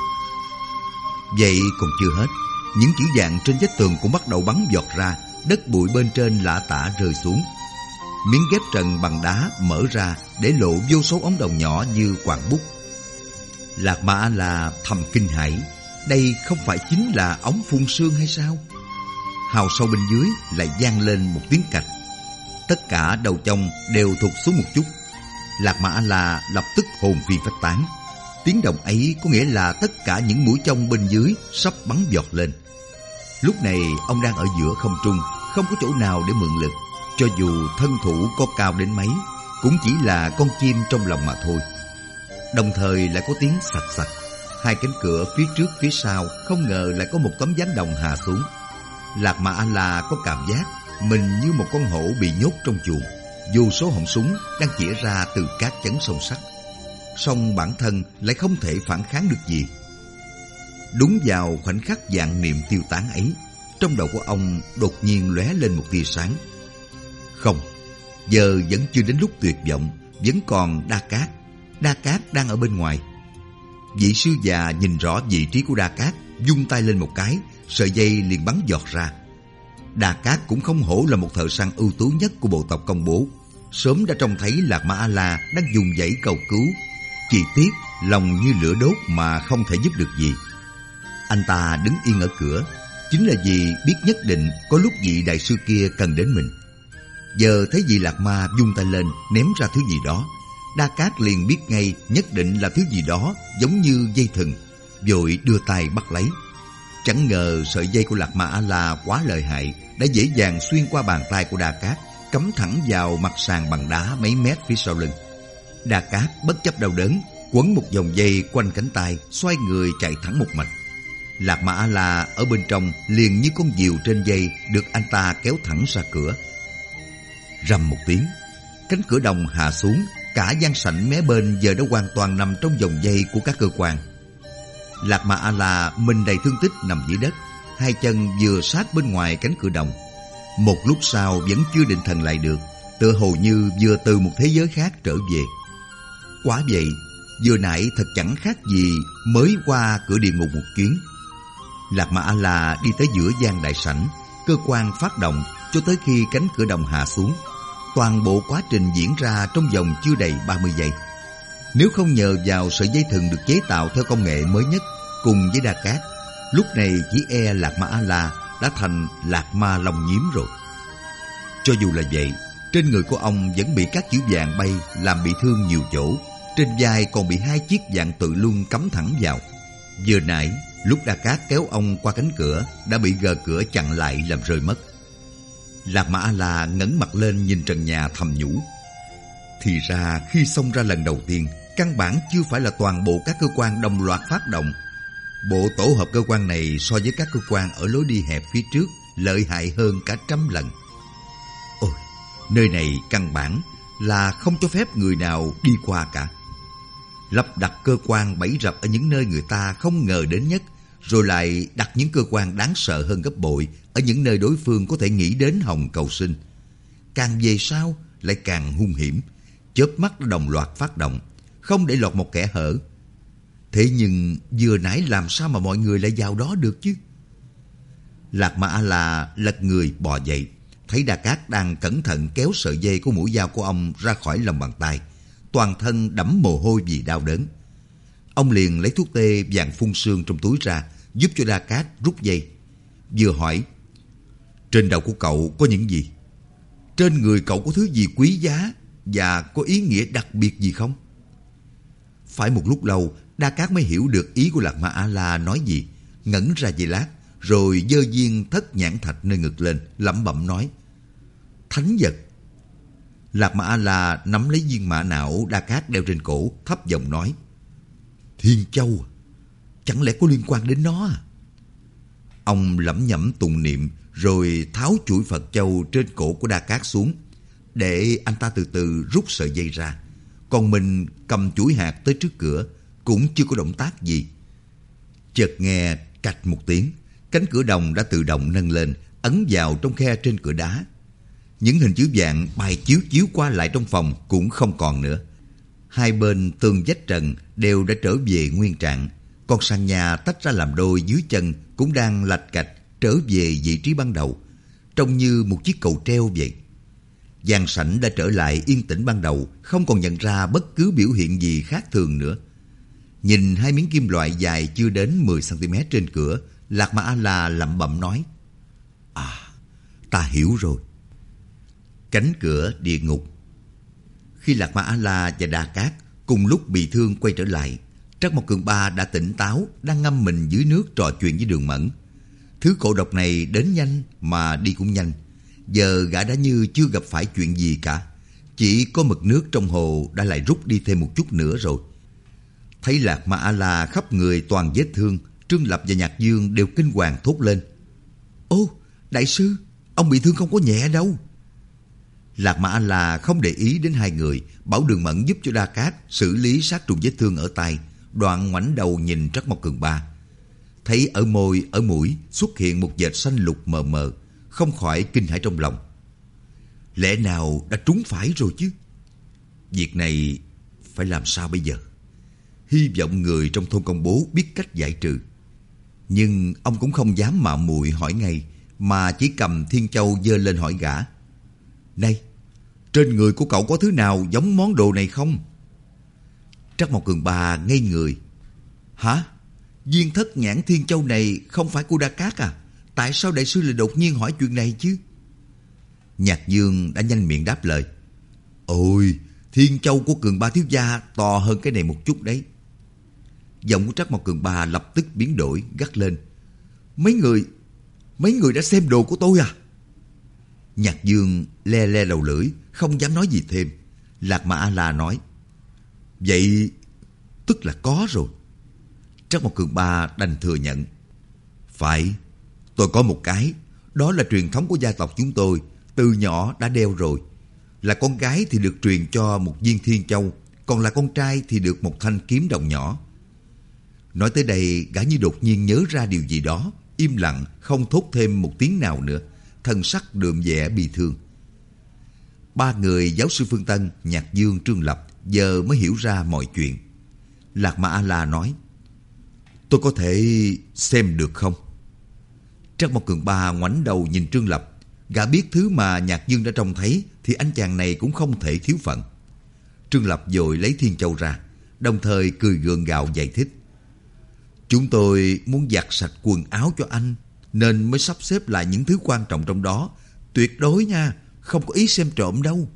Speaker 1: Vậy còn chưa hết, những chữ vàng trên vách tường cũng bắt đầu bắn giọt ra, đất bụi bên trên lả tả rơi xuống. Miếng ghép trần bằng đá mở ra để lộ vô số ống đồng nhỏ như quặng bút. Lạc Ma A-la thầm kinh hãi, đây không phải chính là ống phun sương hay sao? Hào sâu bên dưới lại vang lên một tiếng cạch. Tất cả đầu chông đều thụt xuống một chút. Lạc Ma A-la lập tức hồn phi phách tán. Tiếng động ấy có nghĩa là tất cả những mũi chông bên dưới sắp bắn giọt lên. Lúc này ông đang ở giữa không trung, không có chỗ nào để mượn lực. Cho dù thân thủ có cao đến mấy, cũng chỉ là con chim trong lòng mà thôi. Đồng thời lại có tiếng sạch sạch. Hai cánh cửa phía trước phía sau không ngờ lại có một tấm ván đồng hạ xuống. Lạc Ma A-la có cảm giác mình như một con hổ bị nhốt trong chuồng. Vô số họng súng đang chĩa ra từ các chấn song sắt, song bản thân lại không thể phản kháng được gì. Đúng vào khoảnh khắc vạn niệm tiêu tán ấy, trong đầu của ông đột nhiên lóe lên một tia sáng. Không, giờ vẫn chưa đến lúc tuyệt vọng, vẫn còn Đa Cát. Đa Cát đang ở bên ngoài. Vị sư già nhìn rõ vị trí của Đa Cát, vung tay lên một cái, sợi dây liền bắn giọt ra. Đa Cát cũng không hổ là một thợ săn ưu tú nhất của bộ tộc Công Bố, sớm đã trông thấy Lạc Ma A-la đang dùng dãy cầu cứu. Chỉ tiếc lòng như lửa đốt mà không thể giúp được gì. Anh ta đứng yên ở cửa, chính là vì biết nhất định có lúc vị đại sư kia cần đến mình. Giờ thấy vị Lạc Ma vung tay lên ném ra thứ gì đó, Đa Cát liền biết ngay nhất định là thứ gì đó giống như dây thừng, vội đưa tay bắt lấy. Chẳng ngờ sợi dây của Lạc Ma A-la quá lợi hại, đã dễ dàng xuyên qua bàn tay của Đa Cát, cắm thẳng vào mặt sàn bằng đá mấy mét phía sau lưng. Đa Cát bất chấp đau đớn, quấn một vòng dây quanh cánh tay, xoay người chạy thẳng một mạch. Lạc Ma A-la ở bên trong liền như con diều trên dây được anh ta kéo thẳng ra cửa. Rầm một tiếng, cánh cửa đồng hạ xuống, cả gian sảnh mé bên giờ đã hoàn toàn nằm trong vòng dây của các cơ quan. Lạc Ma A-la mình đầy thương tích nằm dưới đất, hai chân vừa sát bên ngoài cánh cửa đồng. Một lúc sau vẫn chưa định thần lại được, tựa hồ như vừa từ một thế giới khác trở về. Quả vậy, vừa nãy thật chẳng khác gì mới qua cửa địa ngục một chuyến. Lạc Ma A-la đi tới giữa gian đại sảnh, cơ quan phát động cho tới khi cánh cửa đồng hạ xuống. Toàn bộ quá trình diễn ra trong vòng chưa đầy ba mươi giây. Nếu không nhờ vào sợi dây thừng được chế tạo theo công nghệ mới nhất cùng với đa cát, lúc này chỉ e Lạc Ma A-la đã thành Lạc Ma Long Nhiễm rồi. Cho dù là vậy, trên người của ông vẫn bị các chữ vàng bay làm bị thương nhiều chỗ. Trên vai còn bị hai chiếc vạn tự luân cắm thẳng vào. Vừa nãy, lúc đa cát kéo ông qua cánh cửa, đã bị gờ cửa chặn lại làm rơi mất. Lạc Ma A-la ngẩng mặt lên nhìn trần nhà thầm nhủ. Thì ra khi xông ra lần đầu tiên, căn bản chưa phải là toàn bộ các cơ quan đồng loạt phát động. Bộ tổ hợp cơ quan này so với các cơ quan ở lối đi hẹp phía trước lợi hại hơn cả trăm lần. Ôi, nơi này căn bản là không cho phép người nào đi qua cả. Lắp đặt cơ quan bẫy rập ở những nơi người ta không ngờ đến nhất, rồi lại đặt những cơ quan đáng sợ hơn gấp bội ở những nơi đối phương có thể nghĩ đến hòng cầu sinh. Càng về sau lại càng hung hiểm, chớp mắt đồng loạt phát động, không để lọt một kẻ hở. Thế nhưng vừa nãy làm sao mà mọi người lại vào đó được chứ? Lạc Ma A-la lật người bò dậy, thấy Đa Cát đang cẩn thận kéo sợi dây của mũi dao của ông ra khỏi lòng bàn tay, toàn thân đẫm mồ hôi vì đau đớn. Ông liền lấy thuốc tê vàng phun sương trong túi ra, giúp cho Đa Cát rút dây. Vừa hỏi, trên đầu của cậu có những gì? Trên người cậu có thứ gì quý giá và có ý nghĩa đặc biệt gì không? Phải một lúc lâu, Đa Cát mới hiểu được ý của Lạc Ma A-la nói gì, ngẩn ra giây lát, rồi giơ viên thất nhãn thạch nơi ngực lên, lẩm bẩm nói, thánh vật. Lạc Ma A-la nắm lấy viên mã não Đa Cát đeo trên cổ, thấp giọng nói, Thiên Châu, chẳng lẽ có liên quan đến nó à? Ông lẩm nhẩm tụng niệm, rồi tháo chuỗi Phật châu trên cổ của Đa Cát xuống, để anh ta từ từ rút sợi dây ra. Còn mình cầm chuỗi hạt tới trước cửa, cũng chưa có động tác gì. Chợt nghe cạch một tiếng, cánh cửa đồng đã tự động nâng lên, ấn vào trong khe trên cửa đá. Những hình chữ vàng bay chiếu chiếu qua lại trong phòng cũng không còn nữa. Hai bên tường vách trần đều đã trở về nguyên trạng, còn sàn nhà tách ra làm đôi dưới chân cũng đang lạch cạch trở về vị trí ban đầu, trông như một chiếc cầu treo vậy. Gian sảnh đã trở lại yên tĩnh ban đầu, không còn nhận ra bất cứ biểu hiện gì khác thường nữa. Nhìn hai miếng kim loại dài chưa đến mười xăng ti mét trên cửa, Lạc Ma A-la lẩm bẩm nói, à, ta hiểu rồi. Cánh cửa địa ngục. Khi Lạc Ma A-la và Đa Cát cùng lúc bị thương quay trở lại, Trắc Mộc Cường Ba đã tỉnh táo, đang ngâm mình dưới nước trò chuyện với Đường Mẫn. Thứ cổ độc này đến nhanh mà đi cũng nhanh. Giờ gã đã như chưa gặp phải chuyện gì cả, chỉ có mực nước trong hồ đã lại rút đi thêm một chút nữa rồi. Thấy Lạc Ma A-la khắp người toàn vết thương, Trương Lập và Nhạc Dương đều kinh hoàng thốt lên, ô, đại sư, ông bị thương không có nhẹ đâu. Lạc Ma A-la không để ý đến hai người, bảo Đường Mẫn giúp cho Đa Cát xử lý sát trùng vết thương ở tay, đoạn ngoảnh đầu nhìn Trắc Mộc Cường Ba. Thấy ở môi, ở mũi xuất hiện một vệt xanh lục mờ mờ, không khỏi kinh hãi trong lòng. Lẽ nào đã trúng phải rồi chứ? Việc này phải làm sao bây giờ? Hy vọng người trong thôn Công Bố biết cách giải trừ. Nhưng ông cũng không dám mạo muội hỏi ngay, mà chỉ cầm Thiên Châu giơ lên hỏi gã, này, trên người của cậu có thứ nào giống món đồ này không? Trắc Mộc Cường Ba ngây người. Hả? Viên thất nhãn Thiên Châu này không phải của Đa Cát à? Tại sao đại sư lại đột nhiên hỏi chuyện này chứ? Nhạc Dương đã nhanh miệng đáp lời, ôi, Thiên Châu của Cường Ba thiếu gia to hơn cái này một chút đấy. Giọng của Trắc Mộc Cường Ba lập tức biến đổi, gắt lên, Mấy người, mấy người đã xem đồ của tôi à? Nhạc Dương le le đầu lưỡi, không dám nói gì thêm. Lạc Ma A-la nói, vậy
Speaker 2: tức là có rồi. Trắc Mộc Cường Ba đành thừa nhận. Phải, tôi có một cái. Đó là truyền thống của gia tộc chúng tôi, từ nhỏ đã đeo rồi. Là con gái thì được truyền cho một viên thiên châu, còn là con trai thì được một thanh kiếm đồng nhỏ. Nói tới đây, gã như đột nhiên nhớ ra điều gì đó, im lặng, không thốt thêm một tiếng nào nữa, thần sắc đượm vẻ bi thương. Ba người giáo sư Phương Tân, Nhạc Dương, Trương Lập giờ mới hiểu ra mọi chuyện. Lạc Ma A-la nói, tôi có thể xem được không? Trắc Mộc Cường Ba ngoảnh đầu nhìn Trương Lập. Gã biết thứ mà Nhạc Dương đã trông thấy thì anh chàng này cũng không thể thiếu phận. Trương Lập vội lấy Thiên Châu ra, đồng thời cười gượng gạo giải thích. Chúng tôi muốn giặt sạch quần áo cho anh, nên mới sắp xếp lại những thứ quan trọng trong đó. Tuyệt đối nha, không có ý xem trộm đâu.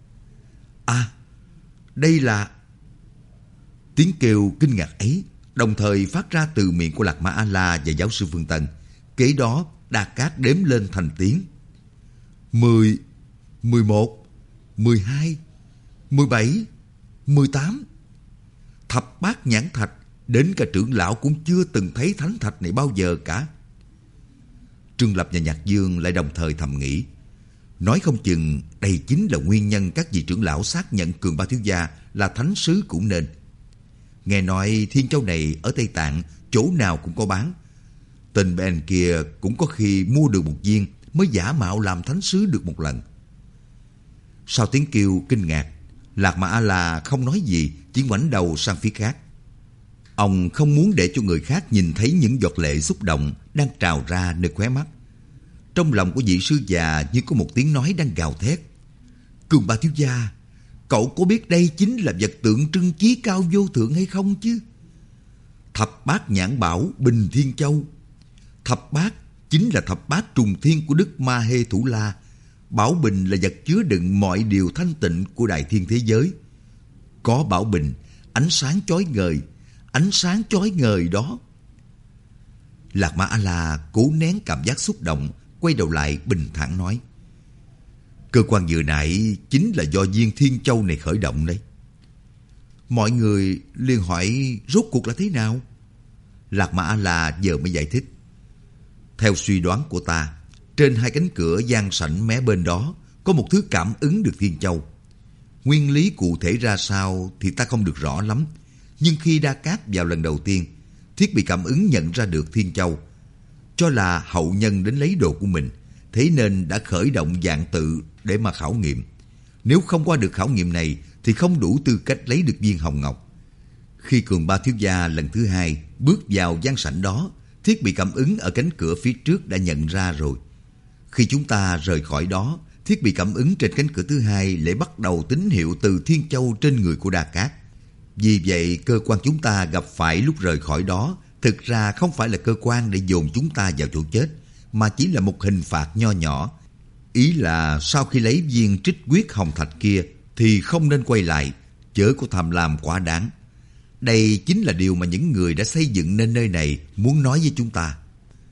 Speaker 2: À, đây là... Tiếng kêu kinh ngạc ấy đồng thời phát ra từ miệng của Lạc Ma A-la và giáo sư Phương Tân. Kế đó, Đa Cát đếm lên thành tiếng. Mười, mười một, mười hai, mười bảy, mười tám. Thập bát nhãn thạch, đến cả trưởng lão cũng chưa từng thấy thánh thạch này bao giờ cả. Trương Lập và Nhạc Dương lại đồng thời thầm nghĩ. Nói không chừng đây chính là nguyên nhân các vị trưởng lão xác nhận Cường Ba thiếu gia là thánh sứ cũng nên. Nghe nói Thiên Châu này ở Tây Tạng chỗ nào cũng có bán. Tên Ben kia cũng có khi mua được một viên mới giả mạo làm thánh sứ được một lần. Sau tiếng kêu kinh ngạc, Lạc Ma A-la không nói gì, chỉ ngoảnh đầu sang phía khác. Ông không muốn để cho người khác nhìn thấy những giọt lệ xúc động đang trào ra nơi khóe mắt. Trong lòng của vị sư già như có một tiếng nói đang gào thét. Cường Ba thiếu gia, cậu có biết đây chính là vật tượng trưng chí cao vô thượng hay không chứ? Thập bát nhãn bảo Bình Thiên Châu. Thập bát chính là thập bát trùng thiên của Đức Ma Hê Thủ La. Bảo bình là vật chứa đựng mọi điều thanh tịnh của đại thiên thế giới. Có bảo bình, ánh sáng chói ngời, ánh sáng chói ngời đó. Lạc Ma A-la cố nén cảm giác xúc động, quay đầu lại bình thản nói. Cơ quan vừa nãy chính là do viên Thiên Châu này khởi động đấy. Mọi người liền hỏi rốt cuộc là thế nào? Lạc Ma A-la giờ mới giải thích. Theo suy đoán của ta, trên hai cánh cửa gian sảnh mé bên đó có một thứ cảm ứng được Thiên Châu. Nguyên lý cụ thể ra sao thì ta không được rõ lắm. Nhưng khi Đa Cát vào lần đầu tiên, thiết bị cảm ứng nhận ra được Thiên Châu, cho là hậu nhân đến lấy đồ của mình, thế nên đã khởi động dạng tự để mà khảo nghiệm. Nếu không qua được khảo nghiệm này thì không đủ tư cách lấy được viên hồng ngọc. Khi Cường Ba thiếu gia lần thứ hai bước vào gian sảnh đó, thiết bị cảm ứng ở cánh cửa phía trước đã nhận ra rồi. Khi chúng ta rời khỏi đó, thiết bị cảm ứng trên cánh cửa thứ hai lại bắt đầu tín hiệu từ Thiên Châu trên người của Đa Cát. Vì vậy, cơ quan chúng ta gặp phải lúc rời khỏi đó thực ra không phải là cơ quan để dồn chúng ta vào chỗ chết, mà chỉ là một hình phạt nho nhỏ. Ý là sau khi lấy viên trích quyết hồng thạch kia thì không nên quay lại, chớ có tham lam quá đáng. Đây chính là điều mà những người đã xây dựng nên nơi này muốn nói với chúng ta.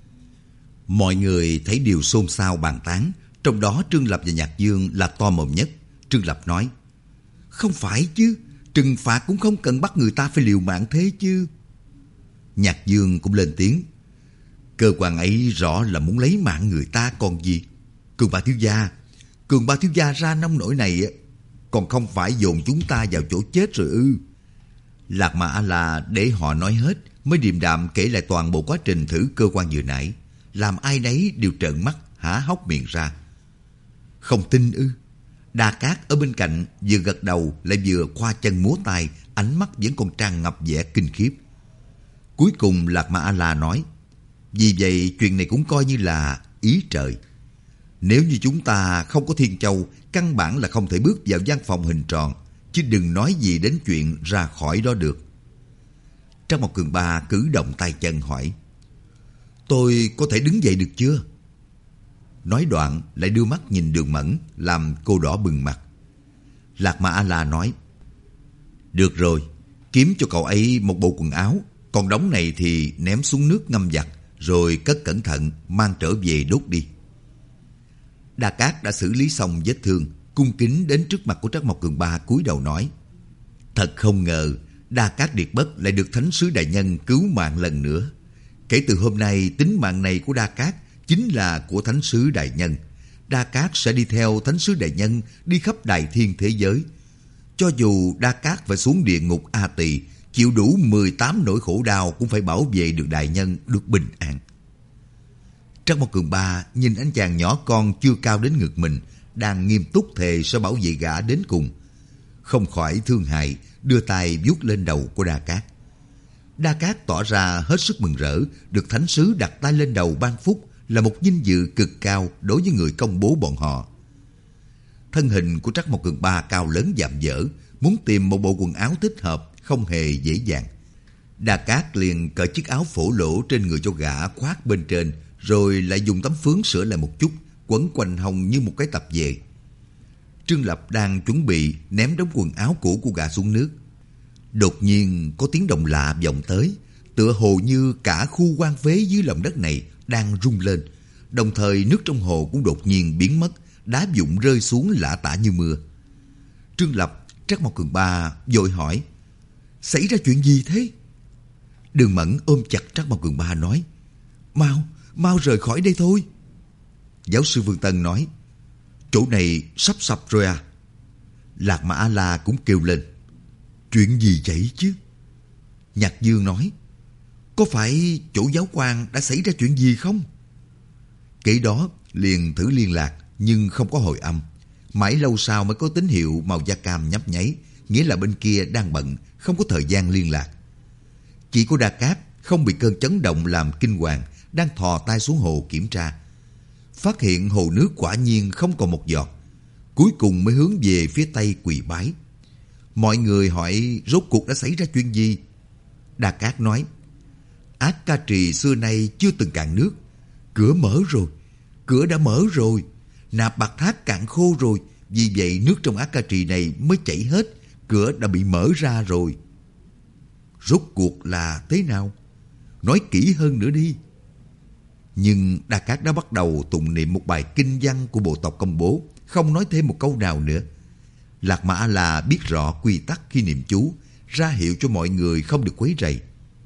Speaker 2: Mọi người thấy điều xôn xao bàn tán, trong đó Trương Lập và Nhạc Dương là to mồm nhất. Trương Lập nói, không phải chứ, trừng phạt cũng không cần bắt người ta phải liều mạng thế chứ. Nhạc Dương cũng lên tiếng, cơ quan ấy rõ là muốn lấy mạng người ta còn gì. Cường Ba thiếu gia, Cường Ba thiếu gia ra nông nổi này còn không phải dồn chúng ta vào chỗ chết rồi ư? Lạc Ma A-la để họ nói hết mới điềm đạm kể lại toàn bộ quá trình thử cơ quan vừa nãy, làm ai nấy đều trợn mắt há hốc miệng ra. Không tin ư? Đa Cát ở bên cạnh vừa gật đầu lại vừa khoa chân múa tay, ánh mắt vẫn còn tràn ngập vẻ kinh khiếp. Cuối cùng Lạc Ma A-la nói, vì vậy chuyện này cũng coi như là ý trời. Nếu như chúng ta không có Thiên Châu, căn bản là không thể bước vào gian phòng hình tròn, chứ đừng nói gì đến chuyện ra khỏi đó được. Trắc Mộc Cường Ba cử động tay chân hỏi, tôi có thể đứng dậy được chưa? Nói đoạn lại đưa mắt nhìn Đường Mẫn, làm cô đỏ bừng mặt. Lạc Ma A-la nói, được rồi, kiếm cho cậu ấy một bộ quần áo, còn đống này thì ném xuống nước ngâm giặt, rồi cất cẩn thận mang trở về đốt đi. Đa Cát đã xử lý xong vết thương, cung kính đến trước mặt của Trắc Mộc Cường Ba cúi đầu nói, thật không ngờ Đa Cát Điệt Bất lại được Thánh sứ Đại Nhân cứu mạng lần nữa. Kể từ hôm nay, tính mạng này của Đa Cát chính là của Thánh sứ Đại Nhân. Đa Cát sẽ đi theo Thánh sứ Đại Nhân đi khắp đại thiên thế giới. Cho dù Đa Cát phải xuống địa ngục A Tỳ, chịu đủ mười tám nỗi khổ đau cũng phải bảo vệ được Đại Nhân được bình an. Trắc Mộc Cường Ba nhìn anh chàng nhỏ con chưa cao đến ngực mình, đang nghiêm túc thề sẽ bảo vệ gã đến cùng. Không khỏi thương hại, đưa tay vuốt lên đầu của Đa Cát. Đa Cát tỏ ra hết sức mừng rỡ, được Thánh sứ đặt tay lên đầu ban phúc là một vinh dự cực cao đối với người công bố bọn họ. Thân hình của Trắc Mộc Cường Ba cao lớn dạm dở, muốn tìm một bộ quần áo thích hợp không hề dễ dàng. Đa Cát liền cởi chiếc áo phổ lỗ trên người cho gã khoác bên trên, rồi lại dùng tấm phướng sửa lại một chút, quấn quanh hông như một cái tập về. Trương Lập đang chuẩn bị ném đống quần áo cũ của gã xuống nước. Đột nhiên có tiếng động lạ vọng tới, tựa hồ như cả khu hoang phế dưới lòng đất này đang rung lên. Đồng thời nước trong hồ cũng đột nhiên biến mất, đá vụn rơi xuống lả tả như mưa. Trương Lập, Trắc Mộc Cường Ba vội hỏi: xảy ra chuyện gì thế? Đường Mẫn ôm chặt Trắc Mộc Cường Ba nói: Mau, mau rời khỏi đây thôi. Giáo sư Vương Tân nói: chỗ này sắp sập rồi à? Lạc Mà A-la cũng kêu lên: chuyện gì vậy chứ? Nhạc Dương nói: có phải chỗ giáo quan đã xảy ra chuyện gì không? Kể đó liền thử liên lạc nhưng không có hồi âm. Mãi lâu sau mới có tín hiệu màu da cam nhấp nháy, nghĩa là bên kia đang bận, không có thời gian liên lạc. Chỉ có Đa Cát không bị cơn chấn động làm kinh hoàng, đang thò tay xuống hồ kiểm tra. Phát hiện hồ nước quả nhiên không còn một giọt. Cuối cùng mới hướng về phía tây quỳ bái. Mọi người hỏi rốt cuộc đã xảy ra chuyện gì? Đa Cát nói: Ác Ca Trì xưa nay chưa từng cạn nước. Cửa mở rồi, cửa đã mở rồi. Nạp Bạc Thác cạn khô rồi, vì vậy nước trong Ác Ca Trì này mới chảy hết. Cửa đã bị mở ra rồi. Rốt cuộc là thế nào? Nói kỹ hơn nữa đi. Nhưng Đa Cát đã bắt đầu tụng niệm một bài kinh văn của bộ tộc công bố, không nói thêm một câu nào nữa. Lạc Mà A-la biết rõ quy tắc khi niệm chú, ra hiệu cho mọi người không được quấy rầy.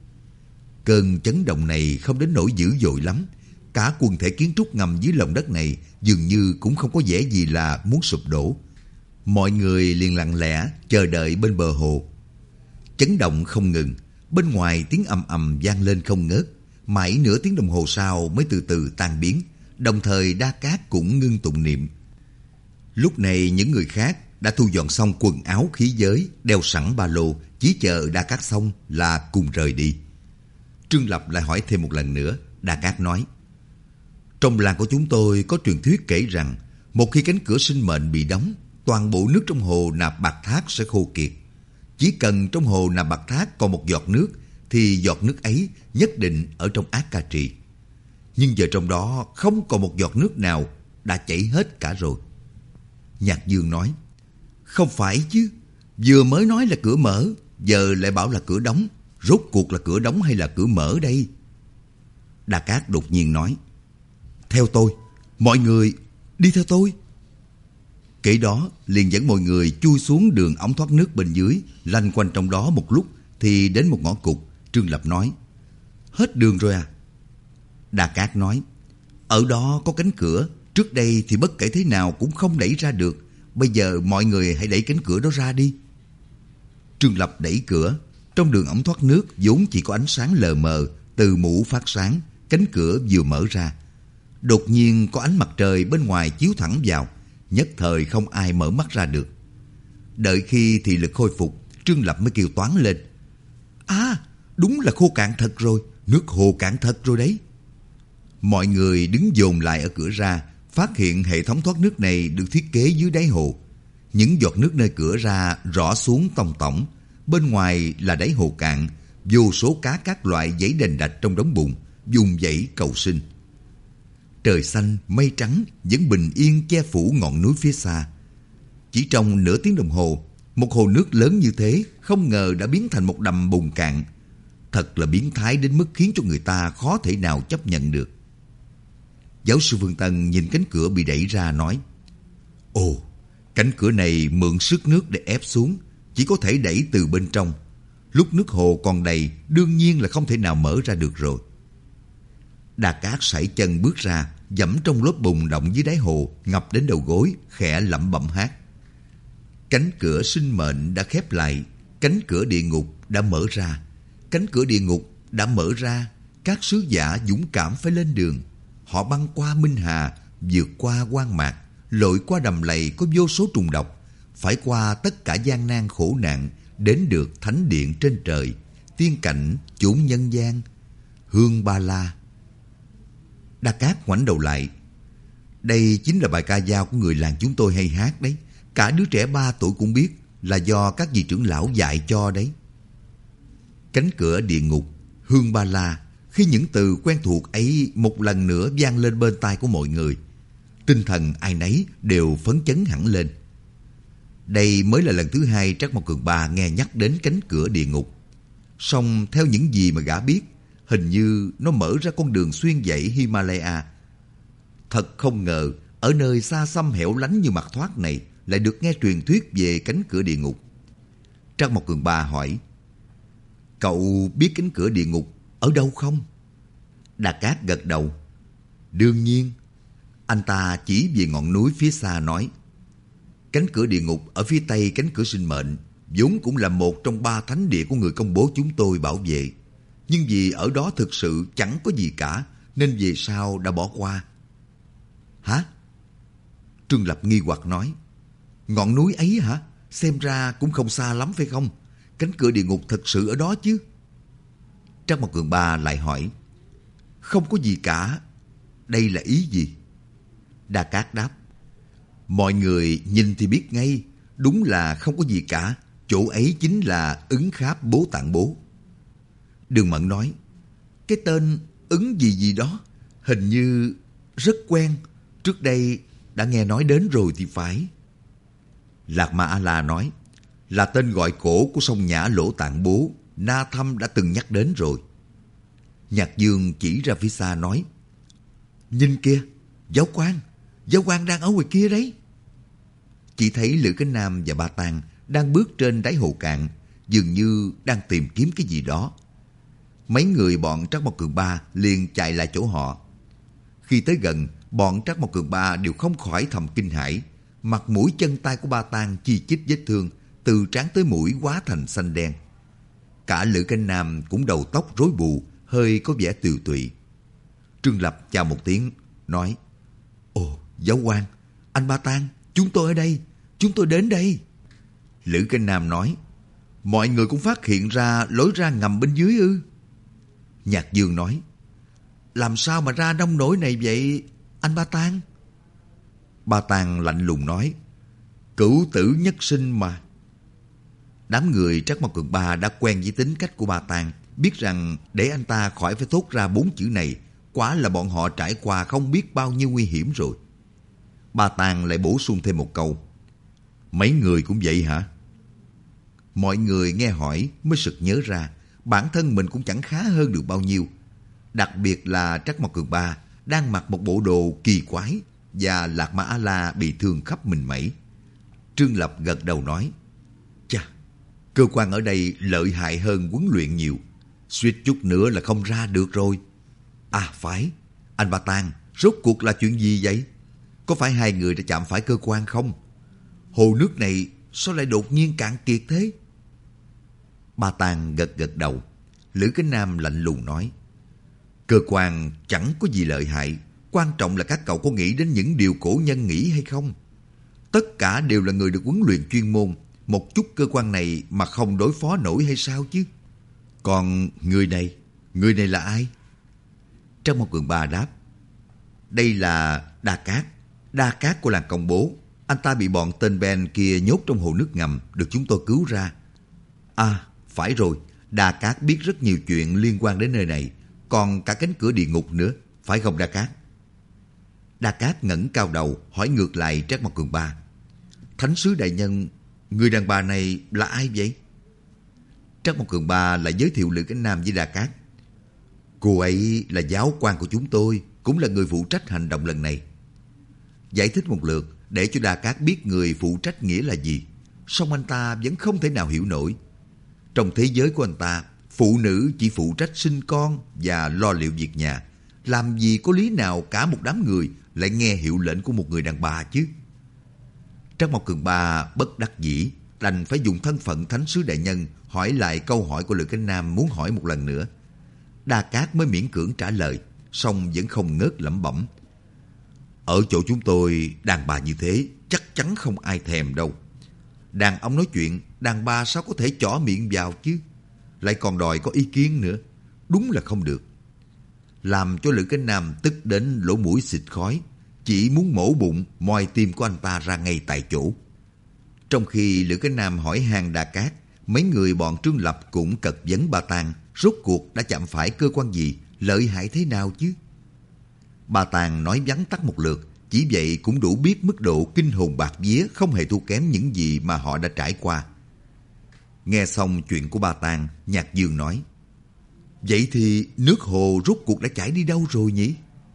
Speaker 2: Cơn chấn động này không đến nỗi dữ dội lắm. Cả quần thể kiến trúc ngầm dưới lòng đất này dường như cũng không có vẻ gì là muốn sụp đổ. Mọi người liền lặng lẽ chờ đợi bên bờ hồ. Chấn động không ngừng, bên ngoài tiếng ầm ầm vang lên không ngớt. Mãi nửa tiếng đồng hồ sau mới từ từ tan biến, đồng thời Đa Cát cũng ngưng tụng niệm. Lúc này những người khác đã thu dọn xong quần áo khí giới, đeo sẵn ba lô, chỉ chờ Đa Cát xong là cùng rời đi. Trương Lập lại hỏi thêm một lần nữa. Đa Cát nói: trong làng của chúng tôi có truyền thuyết kể rằng một khi cánh cửa sinh mệnh bị đóng, toàn bộ nước trong hồ Nạp Bạc Thác sẽ khô kiệt. Chỉ cần trong hồ Nạp Bạc Thác còn một giọt nước thì giọt nước ấy nhất định ở trong Ác Ca Trì. Nhưng giờ trong đó không còn một giọt nước nào, đã chảy hết cả rồi. Nhạc Dương nói: không phải chứ, vừa mới nói là cửa mở, giờ lại bảo là cửa đóng. Rốt cuộc là cửa đóng hay là cửa mở đây? Đa Cát đột nhiên nói: theo tôi, mọi người đi theo tôi. Kể đó liền dẫn mọi người chui xuống đường ống thoát nước bên dưới, lanh quanh trong đó một lúc thì đến một ngõ cụt. Trương Lập nói: hết đường rồi à? Đa Cát nói: ở đó có cánh cửa, trước đây thì bất kể thế nào cũng không đẩy ra được. Bây giờ mọi người hãy đẩy cánh cửa đó ra đi. Trương Lập đẩy cửa. Trong đường ống thoát nước vốn chỉ có ánh sáng lờ mờ từ mũ phát sáng. Cánh cửa vừa mở ra, đột nhiên có ánh mặt trời bên ngoài chiếu thẳng vào, nhất thời không ai mở mắt ra được. Đợi khi thị lực khôi phục, Trương Lập mới kêu toáng lên: à, đúng là khô cạn thật rồi, nước hồ cạn thật rồi đấy. Mọi người đứng dồn lại ở cửa ra, phát hiện hệ thống thoát nước này được thiết kế dưới đáy hồ. Những giọt nước nơi cửa ra rõ xuống tòng tổng, bên ngoài là đáy hồ cạn, vô số cá các loại giãy đành đạch trong đống bùn, vùng vẫy cầu sinh. Trời xanh, mây trắng vẫn bình yên che phủ ngọn núi phía xa. Chỉ trong nửa tiếng đồng hồ, một hồ nước lớn như thế không ngờ đã biến thành một đầm bùn cạn. Thật là biến thái đến mức khiến cho người ta khó thể nào chấp nhận được. Giáo sư Vương Tân nhìn cánh cửa bị đẩy ra nói: ồ, cánh cửa này mượn sức nước để ép xuống, chỉ có thể đẩy từ bên trong. Lúc nước hồ còn đầy, đương nhiên là không thể nào mở ra được rồi. Đa Cát sải chân bước ra, dẫm trong lớp bùn động dưới đáy hồ, ngập đến đầu gối, khẽ lẩm bẩm hát. Cánh cửa sinh mệnh đã khép lại, cánh cửa địa ngục đã mở ra. Cánh cửa địa ngục đã mở ra, các sứ giả dũng cảm phải lên đường. Họ băng qua Minh Hà, vượt qua hoang mạc, lội qua đầm lầy có vô số trùng độc, phải qua tất cả gian nan khổ nạn, đến được thánh điện trên trời, tiên cảnh chốn nhân gian, Hương Ba La. Đa Cát ngoảnh đầu lại. Đây chính là bài ca dao của người làng chúng tôi hay hát đấy. Cả đứa trẻ ba tuổi cũng biết, là do các vị trưởng lão dạy cho đấy. Cánh cửa địa ngục, Hương Ba La. Khi những từ quen thuộc ấy một lần nữa vang lên bên tai của mọi người, tinh thần ai nấy đều phấn chấn hẳn lên. Đây mới là lần thứ hai Trác Mộc Cường Ba nghe nhắc đến cánh cửa địa ngục. Song theo những gì mà gã biết, hình như nó mở ra con đường xuyên dãy Himalaya. Thật không ngờ, ở nơi xa xăm hẻo lánh như mặt thoát này lại được nghe truyền thuyết về cánh cửa địa ngục. Trác Mộc Cường Ba hỏi, cậu biết cánh cửa địa ngục ở đâu không? Đa Cát gật đầu. Đương nhiên. Anh ta chỉ về ngọn núi phía xa nói, cánh cửa địa ngục ở phía tây cánh cửa sinh mệnh, vốn cũng là một trong ba thánh địa của người công bố chúng tôi bảo vệ. Nhưng vì ở đó thực sự chẳng có gì cả, nên về sau đã bỏ qua. Hả? Trương Lập nghi hoặc nói, ngọn núi ấy hả? Xem ra cũng không xa lắm phải không? Cánh cửa địa ngục thật sự ở đó chứ? Trác Mộc Cường Ba lại hỏi, không có gì cả, đây là ý gì? Đa Cát đáp, mọi người nhìn thì biết ngay, đúng là không có gì cả, chỗ ấy chính là Ứng Kháp Bố Tạng Bố. Đường Mẫn nói, cái tên ứng gì gì đó, hình như rất quen, trước đây đã nghe nói đến rồi thì phải. Lạc Ma A-la nói, là tên gọi cổ của sông Nhã Lỗ Tạng Bố, Na Thâm đã từng nhắc đến rồi. Nhạc Dương chỉ ra phía xa nói, nhìn kia, giáo quan, giáo quan đang ở ngoài kia đấy. Chỉ thấy Lữ Cánh Nam và Ba Tàng đang bước trên đáy hồ cạn, dường như đang tìm kiếm cái gì đó. Mấy người bọn Trác Mộc Cường Ba liền chạy lại chỗ họ. Khi tới gần, bọn Trác Mộc Cường Ba đều không khỏi thầm kinh hãi. Mặt mũi chân tay của Ba Tàng chi chít vết thương, từ trán tới mũi hóa thành xanh đen. Cả Lữ Cánh Nam cũng đầu tóc rối bù, hơi có vẻ tiều tụy. Trương Lập chào một tiếng, nói, ồ, giáo quan, anh Ba Tàng, chúng tôi ở đây, chúng tôi đến đây. Lữ Cánh Nam nói, mọi người cũng phát hiện ra lối ra ngầm bên dưới ư? Nhạc Dương nói, làm sao mà ra nông nổi này vậy, anh Ba Tàng? Ba Tàng lạnh lùng nói, cửu tử nhất sinh mà. Đám người Trác Mộc Cường Ba đã quen với tính cách của Ba Tàng, biết rằng để anh ta khỏi phải thốt ra bốn chữ này, quả là bọn họ trải qua không biết bao nhiêu nguy hiểm rồi. Ba Tàng lại bổ sung thêm một câu, mấy người cũng vậy hả? Mọi người nghe hỏi mới sực nhớ ra, bản thân mình cũng chẳng khá hơn được bao nhiêu. Đặc biệt là Trác Mộc Cường Ba đang mặc một bộ đồ kỳ quái, và Lạc Ma A-la bị thương khắp mình mẩy. Trương Lập gật đầu nói, chà, cơ quan ở đây lợi hại hơn huấn luyện nhiều, suýt chút nữa là không ra được rồi. À phải, anh Ba Tàng, rốt cuộc là chuyện gì vậy? Có phải hai người đã chạm phải cơ quan không? Hồ nước này sao lại đột nhiên cạn kiệt thế? Ba Tàng gật gật đầu. Lữ Cánh Nam lạnh lùng nói, cơ quan chẳng có gì lợi hại, quan trọng là các cậu có nghĩ đến những điều cổ nhân nghĩ hay không? Tất cả đều là người được huấn luyện chuyên môn, một chút cơ quan này mà không đối phó nổi hay sao chứ? Còn người này, người này là ai? Trác Mộc Cường Ba đáp, đây là Đa Cát, Đa Cát của làng Công Bố. Anh ta bị bọn tên Ben kia nhốt trong hồ nước ngầm, được chúng tôi cứu ra. À, phải rồi, Đa Cát biết rất nhiều chuyện liên quan đến nơi này, còn cả cánh cửa địa ngục nữa, phải không Đa Cát? Đa Cát ngẩng cao đầu, hỏi ngược lại Trác Mộc Cường Ba, Thánh sứ đại nhân, người đàn bà này là ai vậy? Trác Mộc Cường Ba lại giới thiệu Lữ Cánh Nam với Đa Cát. Cô ấy là giáo quan của chúng tôi, cũng là người phụ trách hành động lần này. Giải thích một lượt để cho Đa Cát biết người phụ trách nghĩa là gì, song anh ta vẫn không thể nào hiểu nổi. Trong thế giới của anh ta, phụ nữ chỉ phụ trách sinh con và lo liệu việc nhà. Làm gì có lý nào cả một đám người lại nghe hiệu lệnh của một người đàn bà chứ? Trác Mộc Cường Ba bất đắc dĩ, đành phải dùng thân phận thánh sứ đại nhân hỏi lại câu hỏi của Lữ Cánh Nam muốn hỏi một lần nữa. Đa Cát mới miễn cưỡng trả lời, song vẫn không ngớt lẩm bẩm. Ở chỗ chúng tôi, đàn bà như thế chắc chắn không ai thèm đâu. Đàn ông nói chuyện, đàn bà sao có thể chỏ miệng vào chứ? Lại còn đòi có ý kiến nữa. Đúng là không được. Làm cho Lữ Cánh Nam tức đến lỗ mũi xịt khói, chỉ muốn mổ bụng, moi tim của anh ta ra ngay tại chỗ. Trong khi Lữ Cánh Nam hỏi han Đa Cát, mấy người bọn Trương Lập cũng cật vấn Ba Tàng rốt cuộc đã chạm phải cơ quan gì, lợi hại thế nào chứ? Ba Tàng nói vắn tắt một lượt, chỉ vậy cũng đủ biết mức độ kinh hồn bạt vía không hề thua kém những gì mà họ đã trải qua. Nghe xong chuyện của Ba Tàng, Nhạc Dương nói, vậy thì nước hồ rốt cuộc đã chảy đi đâu rồi nhỉ?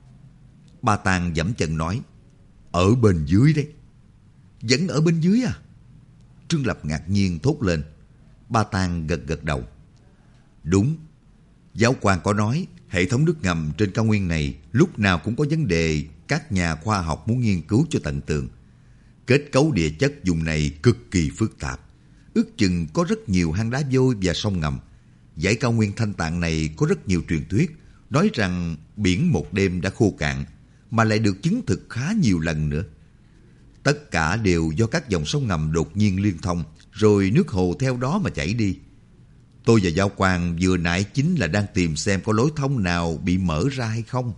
Speaker 2: Ba Tàng giẫm chân nói, ở bên dưới đấy. Vẫn ở bên dưới à? Trương Lập ngạc nhiên thốt lên. Ba Tàng gật gật đầu. Đúng. Giáo quan có nói hệ thống nước ngầm trên cao nguyên này lúc nào cũng có vấn đề, các nhà khoa học muốn nghiên cứu cho tận tường. Kết cấu địa chất vùng này cực kỳ phức tạp. Ước chừng có rất nhiều hang đá vôi và sông ngầm. Dãy cao nguyên Thanh Tạng này có rất nhiều truyền thuyết nói rằng biển một đêm đã khô cạn, mà lại được chứng thực khá nhiều lần nữa. Tất cả đều do các dòng sông ngầm đột nhiên liên thông, rồi nước hồ theo đó mà chảy đi. Tôi và Giáo quan vừa nãy chính là đang tìm xem có lối thông nào bị mở ra hay không.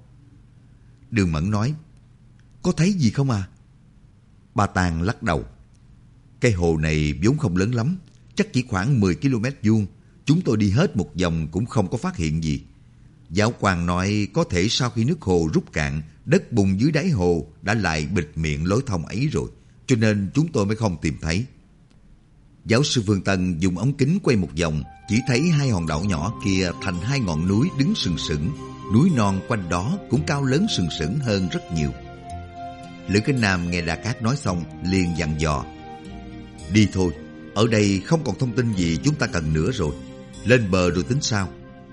Speaker 2: Đường Mẫn nói, có thấy gì không à? Ba Tàng lắc đầu. Cái hồ này vốn không lớn lắm, chắc chỉ khoảng mười ki lô mét vuông. Chúng tôi đi hết một vòng cũng không có phát hiện gì. Giáo quan nói có thể sau khi nước hồ rút cạn, đất bùn dưới đáy hồ đã lại bịt miệng lối thông ấy rồi, cho nên chúng tôi mới không tìm thấy. Giáo sư Phương Tân dùng ống kính quay một vòng, chỉ thấy hai hòn đảo nhỏ kia thành hai ngọn núi đứng sừng sững. Núi non quanh đó cũng cao lớn sừng sững hơn rất nhiều. Lữ Cánh Nam nghe Đa Cát nói xong liền dặn dò, đi thôi, ở đây không còn thông tin gì chúng ta cần nữa rồi, lên bờ rồi tính sao.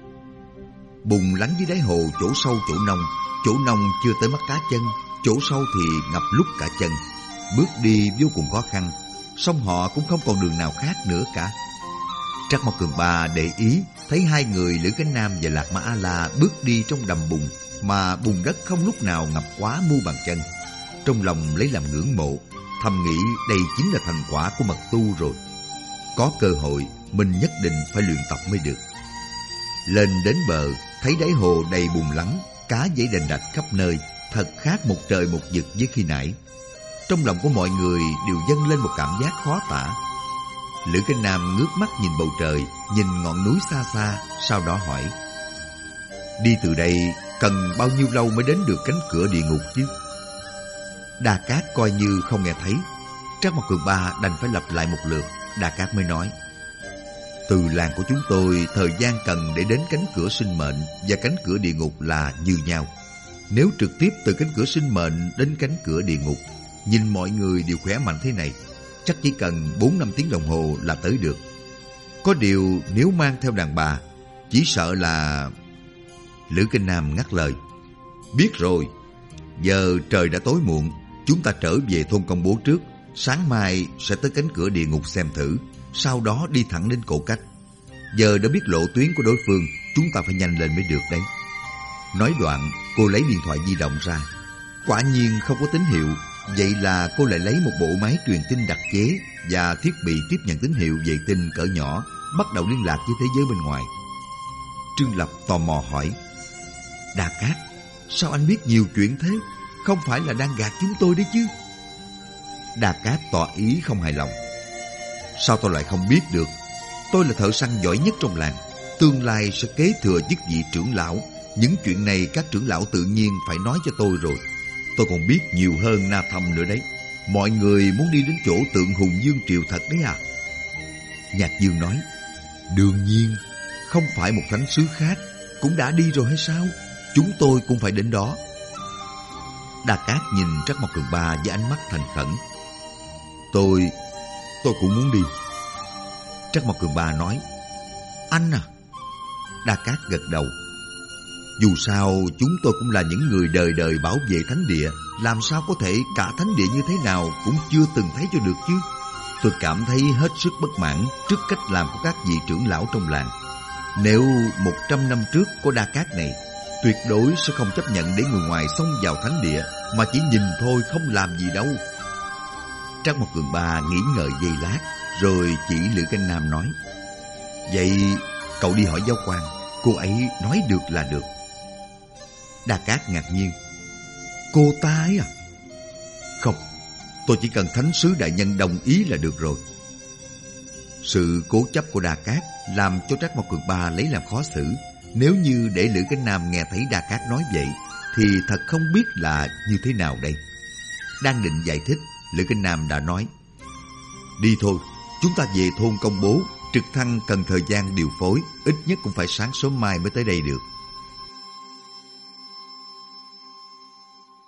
Speaker 2: Bùn lắng dưới đáy hồ, chỗ sâu chỗ nông, chỗ nông chưa tới mắt cá chân, chỗ sâu thì ngập lút cả chân, bước đi vô cùng khó khăn, song họ cũng không còn đường nào khác nữa cả. Trác Mộc Cường Ba để ý thấy hai người Lữ Cánh Nam và Lạc Ma A La bước đi trong đầm bùn, mà bùn đất không lúc nào ngập quá mu bàn chân. Trong lòng lấy làm ngưỡng mộ, thầm nghĩ đây chính là thành quả của mật tu rồi. Có cơ hội mình nhất định phải luyện tập mới được. Lên đến bờ, thấy đáy hồ đầy bùn lắng, cá dãy đành đạch khắp nơi, thật khác một trời một vực với khi nãy. Trong lòng của mọi người đều dâng lên một cảm giác khó tả. Lữ Cánh Nam ngước mắt nhìn bầu trời, nhìn ngọn núi xa xa, sau đó hỏi, đi từ đây cần bao nhiêu lâu mới đến được cánh cửa địa ngục chứ? Đa Cát coi như không nghe thấy. Trác Mộc Cường Ba đành phải lặp lại một lượt. Đa Cát mới nói, từ làng của chúng tôi, thời gian cần để đến cánh cửa sinh mệnh và cánh cửa địa ngục là như nhau. Nếu trực tiếp từ cánh cửa sinh mệnh đến cánh cửa địa ngục, nhìn mọi người đều khỏe mạnh thế này, chắc chỉ cần bốn năm tiếng đồng hồ là tới được. Có điều nếu mang theo đàn bà, chỉ sợ là... Lữ Cánh Nam ngắt lời, biết rồi, giờ trời đã tối muộn, chúng ta trở về thôn Công Bố trước, sáng mai sẽ tới cánh cửa địa ngục xem thử, sau đó đi thẳng đến Cổ Cách. Giờ đã biết lộ tuyến của đối phương, chúng ta phải nhanh lên mới được đấy. Nói đoạn, cô lấy điện thoại di động ra. Quả nhiên không có tín hiệu. Vậy là cô lại lấy một bộ máy truyền tin đặc chế và thiết bị tiếp nhận tín hiệu vệ tinh cỡ nhỏ, bắt đầu liên lạc với thế giới bên ngoài. Trương Lập tò mò hỏi, Đa Cát, sao anh biết nhiều chuyện thế? Không phải là đang gạt chúng tôi đấy chứ? Đa Cát tỏ ý không hài lòng. Sao tôi lại không biết được? Tôi là thợ săn giỏi nhất trong làng, tương lai sẽ kế thừa chức vị trưởng lão. Những chuyện này các trưởng lão tự nhiên phải nói cho tôi rồi. Tôi còn biết nhiều hơn Na Thâm nữa đấy. Mọi người muốn đi đến chỗ tượng Hùng Dương Triều thật đấy à? Nhạc Dương nói, đương nhiên, không phải một thánh sứ khác cũng đã đi rồi hay sao? Chúng tôi cũng phải đến đó. Đa Cát nhìn Trác Mộc Cường Ba với ánh mắt thành khẩn. Tôi, tôi cũng muốn đi. Trác Mộc Cường Ba nói, anh à? Đa Cát gật đầu. Dù sao chúng tôi cũng là những người đời đời bảo vệ thánh địa, làm sao có thể cả thánh địa như thế nào cũng chưa từng thấy cho được chứ. Tôi cảm thấy hết sức bất mãn trước cách làm của các vị trưởng lão trong làng. Nếu một trăm năm trước có Đa Cát này, tuyệt đối sẽ không chấp nhận để người ngoài xông vào thánh địa, mà chỉ nhìn thôi không làm gì đâu. Trác Mộc Cường Ba nghĩ ngợi giây lát, rồi chỉ Lữ Canh Nam nói: Vậy cậu đi hỏi giáo quan, cô ấy nói được là được. Đa Cát ngạc nhiên: Cô ta ấy à? Không, tôi chỉ cần thánh sứ đại nhân đồng ý là được rồi. Sự cố chấp của Đa Cát làm cho Trác Mộc Cường Ba lấy làm khó xử. Nếu như để Lữ Cánh Nam nghe thấy Đa Cát nói vậy, thì thật không biết là như thế nào đây. Đang định giải thích, Lữ Cánh Nam đã nói: Đi thôi, chúng ta về thôn công bố. Trực thăng cần thời gian điều phối, ít nhất cũng phải sáng sớm mai mới tới đây được.